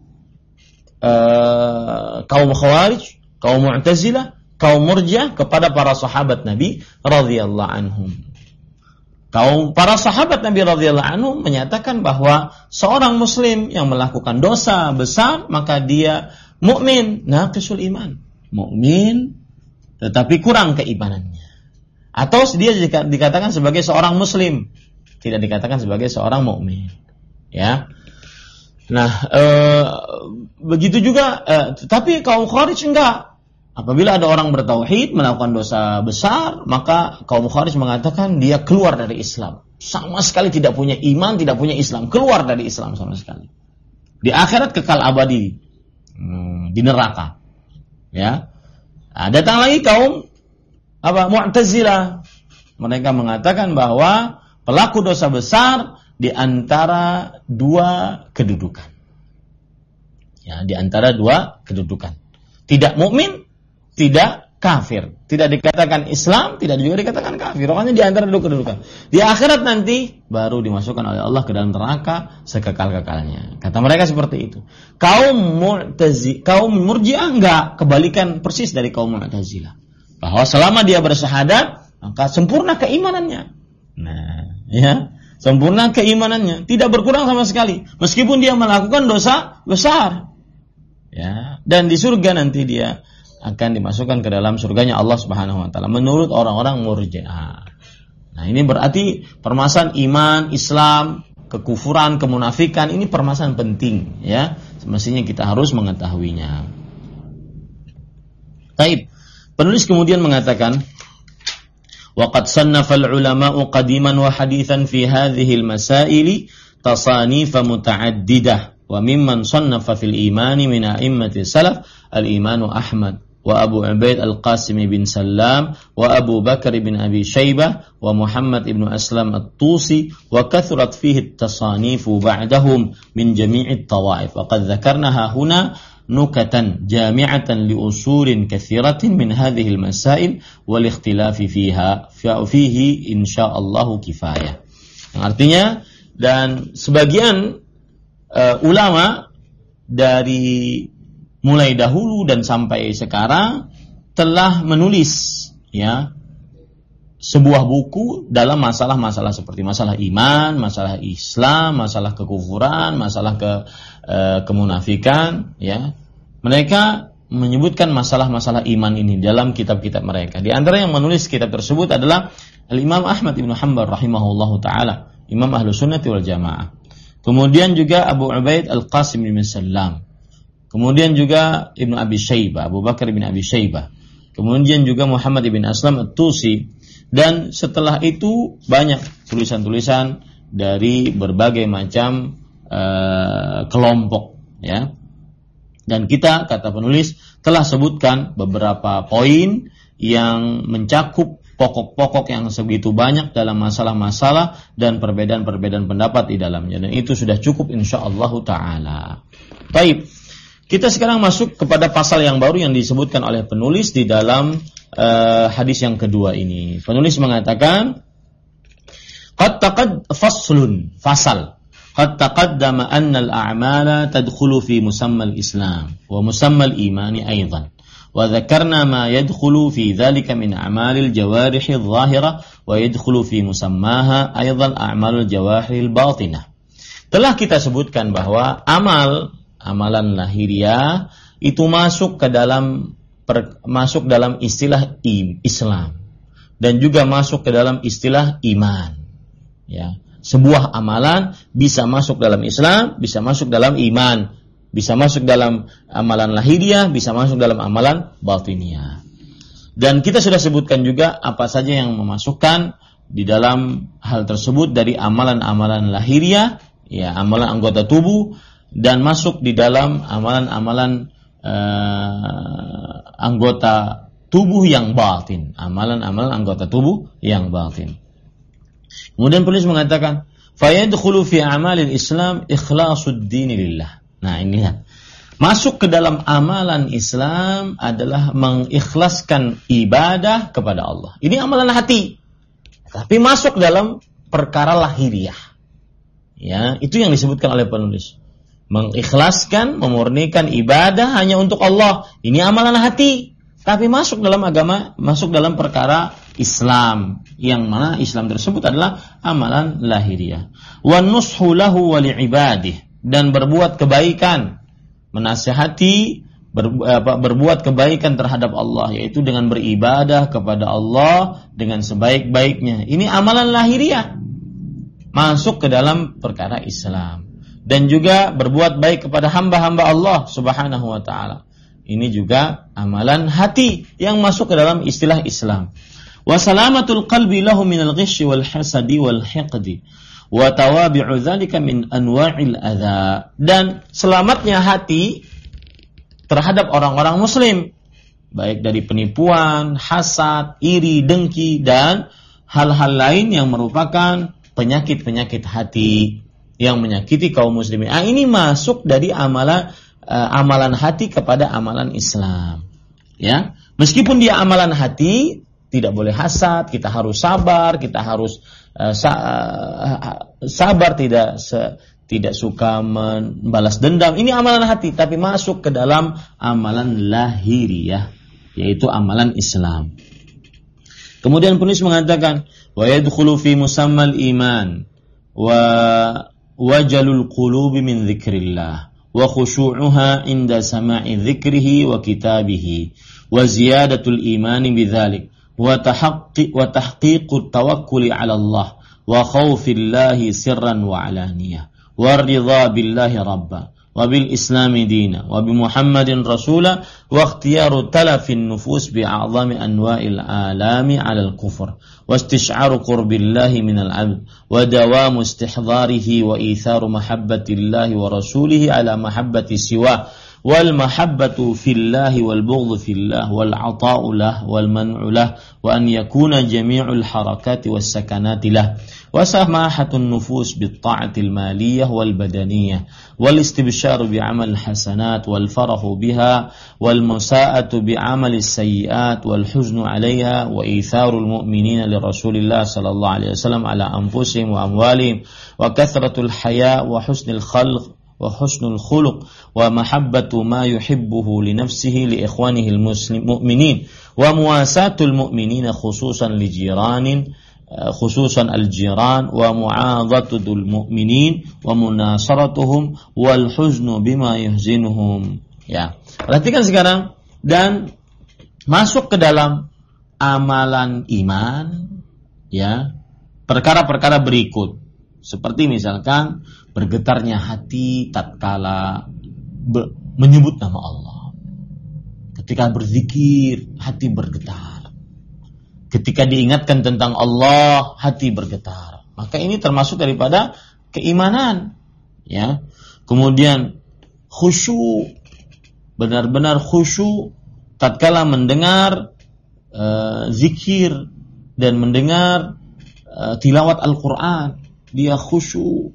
kaum Khawarij, kaum Mu'tazilah, kaum Murji'ah kepada para sahabat Nabi radhiyallahu anhum. Para sahabat Nabi radhiyallahu anhum menyatakan bahwa seorang muslim yang melakukan dosa besar maka dia mukmin naqisul iman, mukmin tetapi kurang keimanannya. Atau dia dikatakan sebagai seorang muslim, tidak dikatakan sebagai seorang mukmin. Ya. Nah, begitu juga tetapi kaum Khawarij enggak. Apabila ada orang bertauhid melakukan dosa besar, maka kaum Khawarij mengatakan dia keluar dari Islam. Sama sekali tidak punya iman, tidak punya Islam, keluar dari Islam sama sekali. Di akhirat kekal abadi di neraka. Ya. Nah, datang lagi kaum Mu'tazilah. Mereka mengatakan bahwa pelaku dosa besar di antara dua kedudukan. Ya, di antara dua kedudukan. Tidak mukmin, tidak kafir. Tidak dikatakan Islam, tidak juga dikatakan kafir. Pokoknya di antara dua kedudukan. Di akhirat nanti baru dimasukkan oleh Allah ke dalam neraka sekekal-kekalnya. Kata mereka seperti itu. Kaum Murji'ah enggak, kebalikan persis dari kaum Mu'tazilah. Bahwa selama dia bersyahadat, maka sempurna keimanannya. Nah, ya, sempurna keimanannya, tidak berkurang sama sekali meskipun dia melakukan dosa besar. Ya, dan di surga nanti dia akan dimasukkan ke dalam surganya Allah Subhanahu wa taala menurut orang-orang Murji'ah. Nah, ini berarti permasalahan iman, Islam, kekufuran, kemunafikan ini permasalahan penting ya. Semestinya kita harus mengetahuinya. Baik. Penulis kemudian mengatakan وقد صنف العلماء قديما وحديثا في هذه المسائل تصانيف متعددة وممن صنف في الإيمان من أئمة السلف الإمام أحمد وأبو عبيد القاسم بن سلام وأبو بكر بن أبي شيبة ومحمد بن أسلم الطوسي وكثرت فيه التصانيف بعدهم من جميع الطوائف وقد ذكرناها هنا نكتا جامعة لأصول كثيرة من هذه المسائل والاختلاف فيه إن شاء الله كفاية. Artinya dan sebagian ulama dari mulai dahulu dan sampai sekarang telah menulis ya sebuah buku dalam masalah-masalah seperti masalah iman, masalah Islam, masalah kekufuran, masalah kemunafikan ya. Mereka menyebutkan masalah-masalah iman ini dalam kitab-kitab mereka. Di antara yang menulis kitab tersebut adalah Al-Imam Ahmad ibn Hanbal rahimahullahu taala, Imam Ahlus Sunnah wal Jamaah. Kemudian juga Abu Ubaid Al-Qasim bin Sallam. Kemudian juga Ibnu Abi Syaibah, Abu Bakar bin Abi Syaibah. Kemudian juga Muhammad bin Aslam At-Tusi. Dan setelah itu banyak tulisan-tulisan dari berbagai macam kelompok ya. Dan kita, kata penulis, telah sebutkan beberapa poin yang mencakup pokok-pokok yang segitu banyak dalam masalah-masalah dan perbedaan-perbedaan pendapat di dalamnya. Dan itu sudah cukup insyaallah ta'ala. Baik, kita sekarang masuk kepada pasal yang baru yang disebutkan oleh penulis di dalam hadis yang kedua ini. Penulis mengatakan, qad faslun, fasal. قد تقدم أن الأعمال تدخل في مسمى الإسلام ومسمى الإيمان أيضا وذكرنا ما يدخل في ذلك من أعمال الجوارح الظاهرة ويدخل في مسماها أيضا أعمال الجوارح الباطنة. Telah kita sebutkan bahwa amalan lahiriah itu masuk dalam istilah Islam dan juga masuk ke dalam istilah iman ya. Sebuah amalan bisa masuk dalam Islam, bisa masuk dalam iman, bisa masuk dalam amalan lahiriah, bisa masuk dalam amalan batiniah. Dan kita sudah sebutkan juga apa saja yang memasukkan di dalam hal tersebut dari amalan-amalan lahiriah, ya amalan anggota tubuh, dan masuk di dalam amalan-amalan anggota tubuh yang batin, amalan-amalan anggota tubuh yang batin. Kemudian penulis mengatakan, fayadkhulu fi a'malil Islam ikhlasuddin lillah. Nah, ini lihat. Masuk ke dalam amalan Islam adalah mengikhlaskan ibadah kepada Allah. Ini amalan hati. Tapi masuk dalam perkara lahiriah. Ya, itu yang disebutkan oleh penulis. Mengikhlaskan, memurnikan ibadah hanya untuk Allah. Ini amalan hati. Tapi masuk dalam agama, masuk dalam perkara Islam, yang mana Islam tersebut adalah amalan lahiriah. Wa nushu lahu wa li'ibadih, dan berbuat kebaikan, menasihati, berbuat kebaikan terhadap Allah, yaitu dengan beribadah kepada Allah dengan sebaik-baiknya. Ini amalan lahiriah, masuk ke dalam perkara Islam. Dan juga berbuat baik kepada hamba-hamba Allah subhanahu wa ta'ala. Ini juga amalan hati yang masuk ke dalam istilah Islam. Wa salamatul qalbi lahu minal ghishi wal hasadi wal hiqdi wa tawabi'u dzalika min anwa'il adza. Dan selamatnya hati terhadap orang-orang muslim, baik dari penipuan, hasad, iri, dengki, dan hal-hal lain yang merupakan penyakit-penyakit hati yang menyakiti kaum muslimin. Ini masuk dari amalan hati kepada amalan Islam. Ya, meskipun dia amalan hati, tidak boleh hasad, kita harus sabar, kita harus sabar, tidak suka membalas dendam. Ini amalan hati, tapi masuk ke dalam amalan lahiriah, yaitu amalan Islam. Kemudian penulis mengatakan, wa yadkhulu fi musammal iman wa wajalul qulubi min dzikrillah wa khushu'uha inda sama'i dzikrihi wa kitabihi wa ziyadatul imani bidzalik wa tahqiqut tawakkuli 'ala Allah wa khaufillahi sirran wa 'alaniyah wa ridha billahi rabba wa bil islami dina wa bi Muhammadin rasula wa ikhtiyaru talafin nufus bi a'zami anwa'il alami 'ala al-kufr wa istish'aru qurbillahi min al-'abd wa dawamu istihdarihi wa itharu mahabbatillahi wa rasulihi 'ala mahabbati siwa wal mahabbatu fillahi wal bughdhu fillah wal 'ata'u lah wal man'u lah wa an yakuna jami'ul harakati was sakanati lah wa samahatun nufus bit ta'atil maliyah wal badaniyah wal istibsharu bi 'amal hasanat wal farahu biha wal musa'atu bi 'amali sayyi'at wal huznu 'alayha wa itharul mu'minina li Rasulillah sallallahu alaihi wasallam ala anfusihim wa amwalihim wa kathratul haya wa husnul khalq wa husnul khuluq wa mahabbatu ma yuhibbuhu li nafsihi li ikhwanihi al-mu'minin wa muwasatul mu'minina khususan li jiranin khususan al-jiran wa mu'adhatul mu'minin wa munasaratuhum wal huznu bima yuhzinuhum. Ya, perhatikan sekarang dan masuk ke dalam amalan iman, ya, perkara-perkara berikut. Seperti misalkan bergetarnya hati tatkala menyebut nama Allah. Ketika berzikir, hati bergetar. Ketika diingatkan tentang Allah, hati bergetar. Maka ini termasuk daripada keimanan, ya. Kemudian khusyuk, benar-benar khusyuk tatkala mendengar zikir dan mendengar tilawat Al-Qur'an. Dia khusyuk,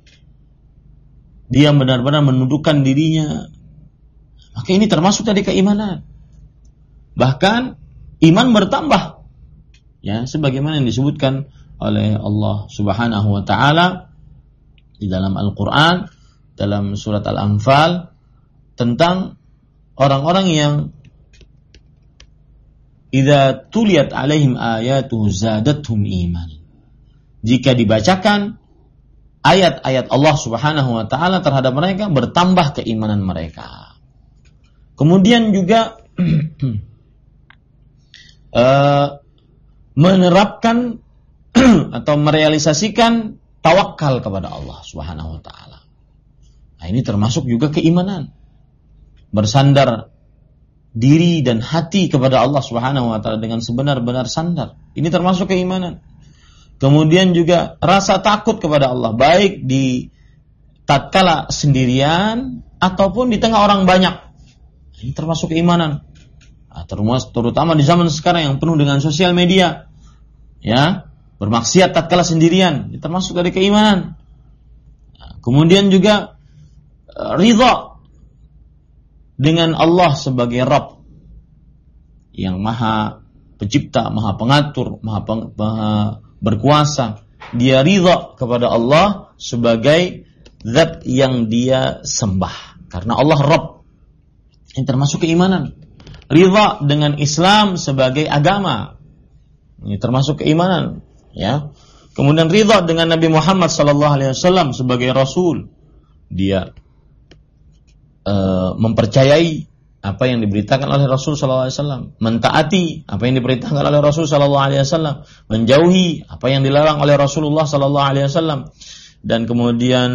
dia benar-benar menundukkan dirinya. Maka ini termasuk dari keimanan. Bahkan iman bertambah, ya, sebagaimana yang disebutkan oleh Allah Subhanahu wa taala di dalam Al-Qur'an, dalam surat Al-Anfal, tentang orang-orang yang idza tuliyat alaihim ayatuhu zadatuhum iman. Jika dibacakan ayat-ayat Allah Subhanahu wa taala terhadap mereka, bertambah keimanan mereka. Kemudian juga menerapkan atau merealisasikan tawakal kepada Allah Subhanahu wa taala. Nah, ini termasuk juga keimanan. Bersandar diri dan hati kepada Allah Subhanahu wa taala dengan sebenar-benar sandar. Ini termasuk keimanan. Kemudian juga rasa takut kepada Allah, baik di tatkala sendirian ataupun di tengah orang banyak. Ini termasuk keimanan. Nah, terutama di zaman sekarang yang penuh dengan sosial media, ya, bermaksiat tatkala sendirian, ini termasuk dari keimanan. Nah, kemudian juga ridha dengan Allah sebagai Rabb yang Maha Pencipta, Maha Pengatur, Maha berkuasa. Dia ridha kepada Allah sebagai zat yang dia sembah, karena Allah Rabb. Ini termasuk keimanan. Ridha dengan Islam sebagai agama, ini termasuk keimanan, ya. Kemudian ridha dengan Nabi Muhammad sallallahu alaihi wasallam sebagai rasul. Dia mempercayai apa yang diberitakan oleh Rasul sallallahu alaihi wasallam, mentaati apa yang diperintahkan oleh Rasul sallallahu alaihi wasallam, menjauhi apa yang dilarang oleh Rasulullah sallallahu alaihi wasallam, dan kemudian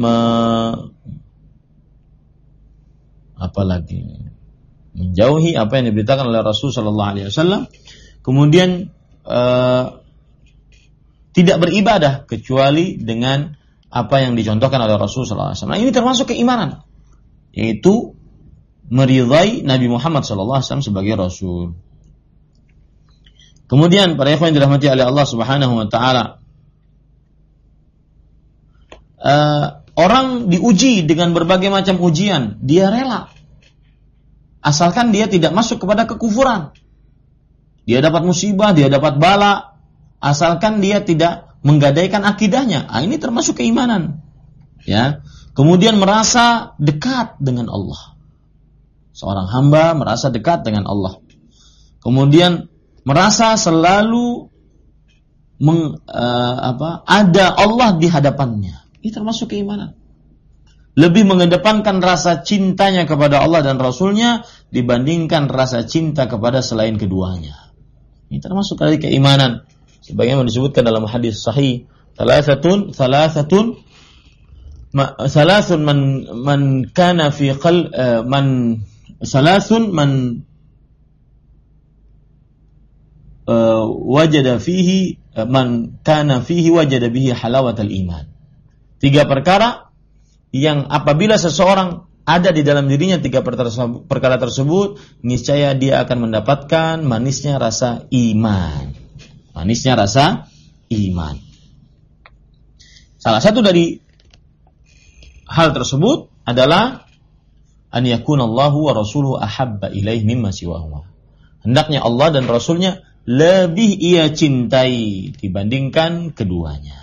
menjauhi apa yang diberitakan oleh Rasul sallallahu alaihi wasallam. Kemudian tidak beribadah kecuali dengan apa yang dicontohkan oleh Rasul sallallahu alaihi wasallam. Ini termasuk keimanan, yaitu meridai Nabi Muhammad sallallahu alaihi wasallam sebagai rasul. Kemudian para ikhwan yang dirahmati oleh Allah Subhanahu wa taala, orang diuji dengan berbagai macam ujian, dia rela asalkan dia tidak masuk kepada kekufuran. Dia dapat musibah, dia dapat bala, asalkan dia tidak menggadaikan akidahnya. Ini termasuk keimanan, ya. Kemudian merasa dekat dengan Allah. Seorang hamba merasa dekat dengan Allah. Kemudian merasa selalu ada Allah di hadapannya. Ini termasuk keimanan. lebih mengedepankan rasa cintanya kepada Allah dan Rasulnya dibandingkan rasa cinta kepada selain keduanya. Ini termasuk dari keimanan. Sebagaimana disebutkan dalam hadis sahih, salasun man kana fi man salasun man wajada fihi man kana fihi wajada bihi halawatal iman. 3 perkara yang apabila seseorang ada di dalam dirinya 3 perkara tersebut, niscaya dia akan mendapatkan manisnya rasa iman. Manisnya rasa iman. Salah satu dari hal tersebut adalah an yakunallahu wa rasuluhu ahabba ilaihi mimma siwahuma. Hendaknya Allah dan Rasulnya lebih ia cintai dibandingkan keduanya.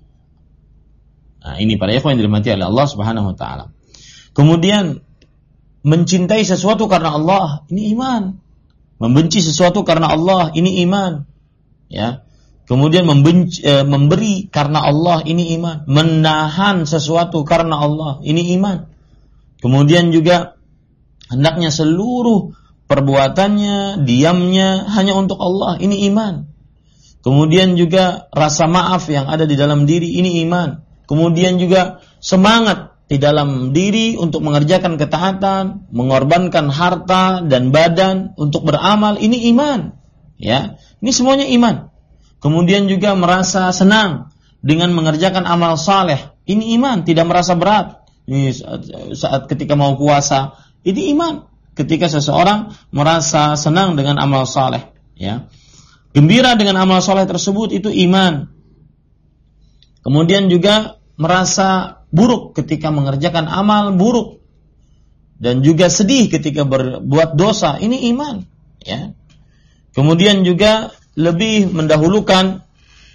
Nah, ini para ikhwan yang dirahmati oleh Allah Subhanahu wa taala. Kemudian mencintai sesuatu karena Allah, ini iman. Membenci sesuatu karena Allah, ini iman. Ya. Kemudian memberi karena Allah, ini iman. Menahan sesuatu karena Allah, ini iman. Kemudian juga hendaknya seluruh perbuatannya, diamnya hanya untuk Allah, ini iman. Kemudian juga rasa maaf yang ada di dalam diri, ini iman. Kemudian juga semangat di dalam diri untuk mengerjakan ketaatan, mengorbankan harta dan badan untuk beramal, ini iman. Ya, ini semuanya iman. Kemudian juga merasa senang dengan mengerjakan amal saleh, ini iman, tidak merasa berat. Ini saat ketika mau puasa, ini iman. Ketika seseorang merasa senang dengan amal saleh, ya, gembira dengan amal saleh tersebut, itu iman. Kemudian juga merasa buruk ketika mengerjakan amal buruk dan juga sedih ketika berbuat dosa, ini iman, ya. Kemudian juga lebih mendahulukan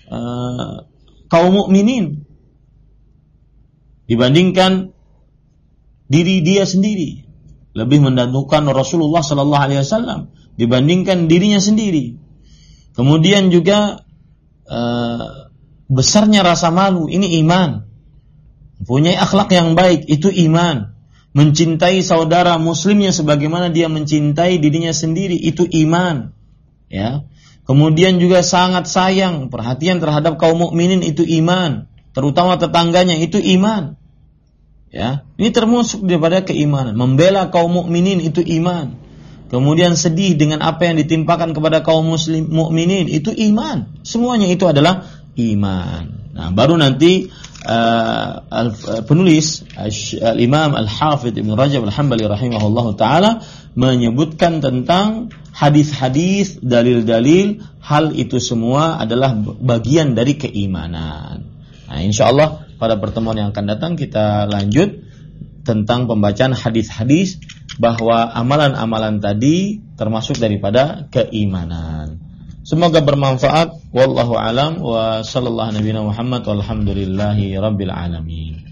kaum mukminin dibandingkan diri dia sendiri, lebih mendahulukan Rasulullah sallallahu alaihi wasallam dibandingkan dirinya sendiri. Kemudian juga besarnya rasa malu, ini iman. Mempunyai akhlak yang baik, itu iman. Mencintai saudara muslimnya sebagaimana dia mencintai dirinya sendiri, itu iman. Ya. Kemudian juga sangat sayang, perhatian terhadap kaum mukminin, itu iman. Terutama tetangganya, itu iman. Ya. Ini termasuk daripada keimanan. Membela kaum mukminin, itu iman. Kemudian sedih dengan apa yang ditimpakan kepada kaum mukminin, itu iman. Semuanya itu adalah iman. Nah, baru nanti penulis Al-Imam Al-Hafidh Ibn Rajab Al-Hambali rahimahullahu ta'ala menyebutkan tentang hadis-hadis, dalil-dalil, hal itu semua adalah bagian dari keimanan. Nah, insyaallah pada pertemuan yang akan datang kita lanjut tentang pembacaan hadis-hadis bahwa amalan-amalan tadi termasuk daripada keimanan. Semoga bermanfaat. Wallahu alam wa sallallahu nabiyana Muhammad walhamdulillahi rabbil alamin.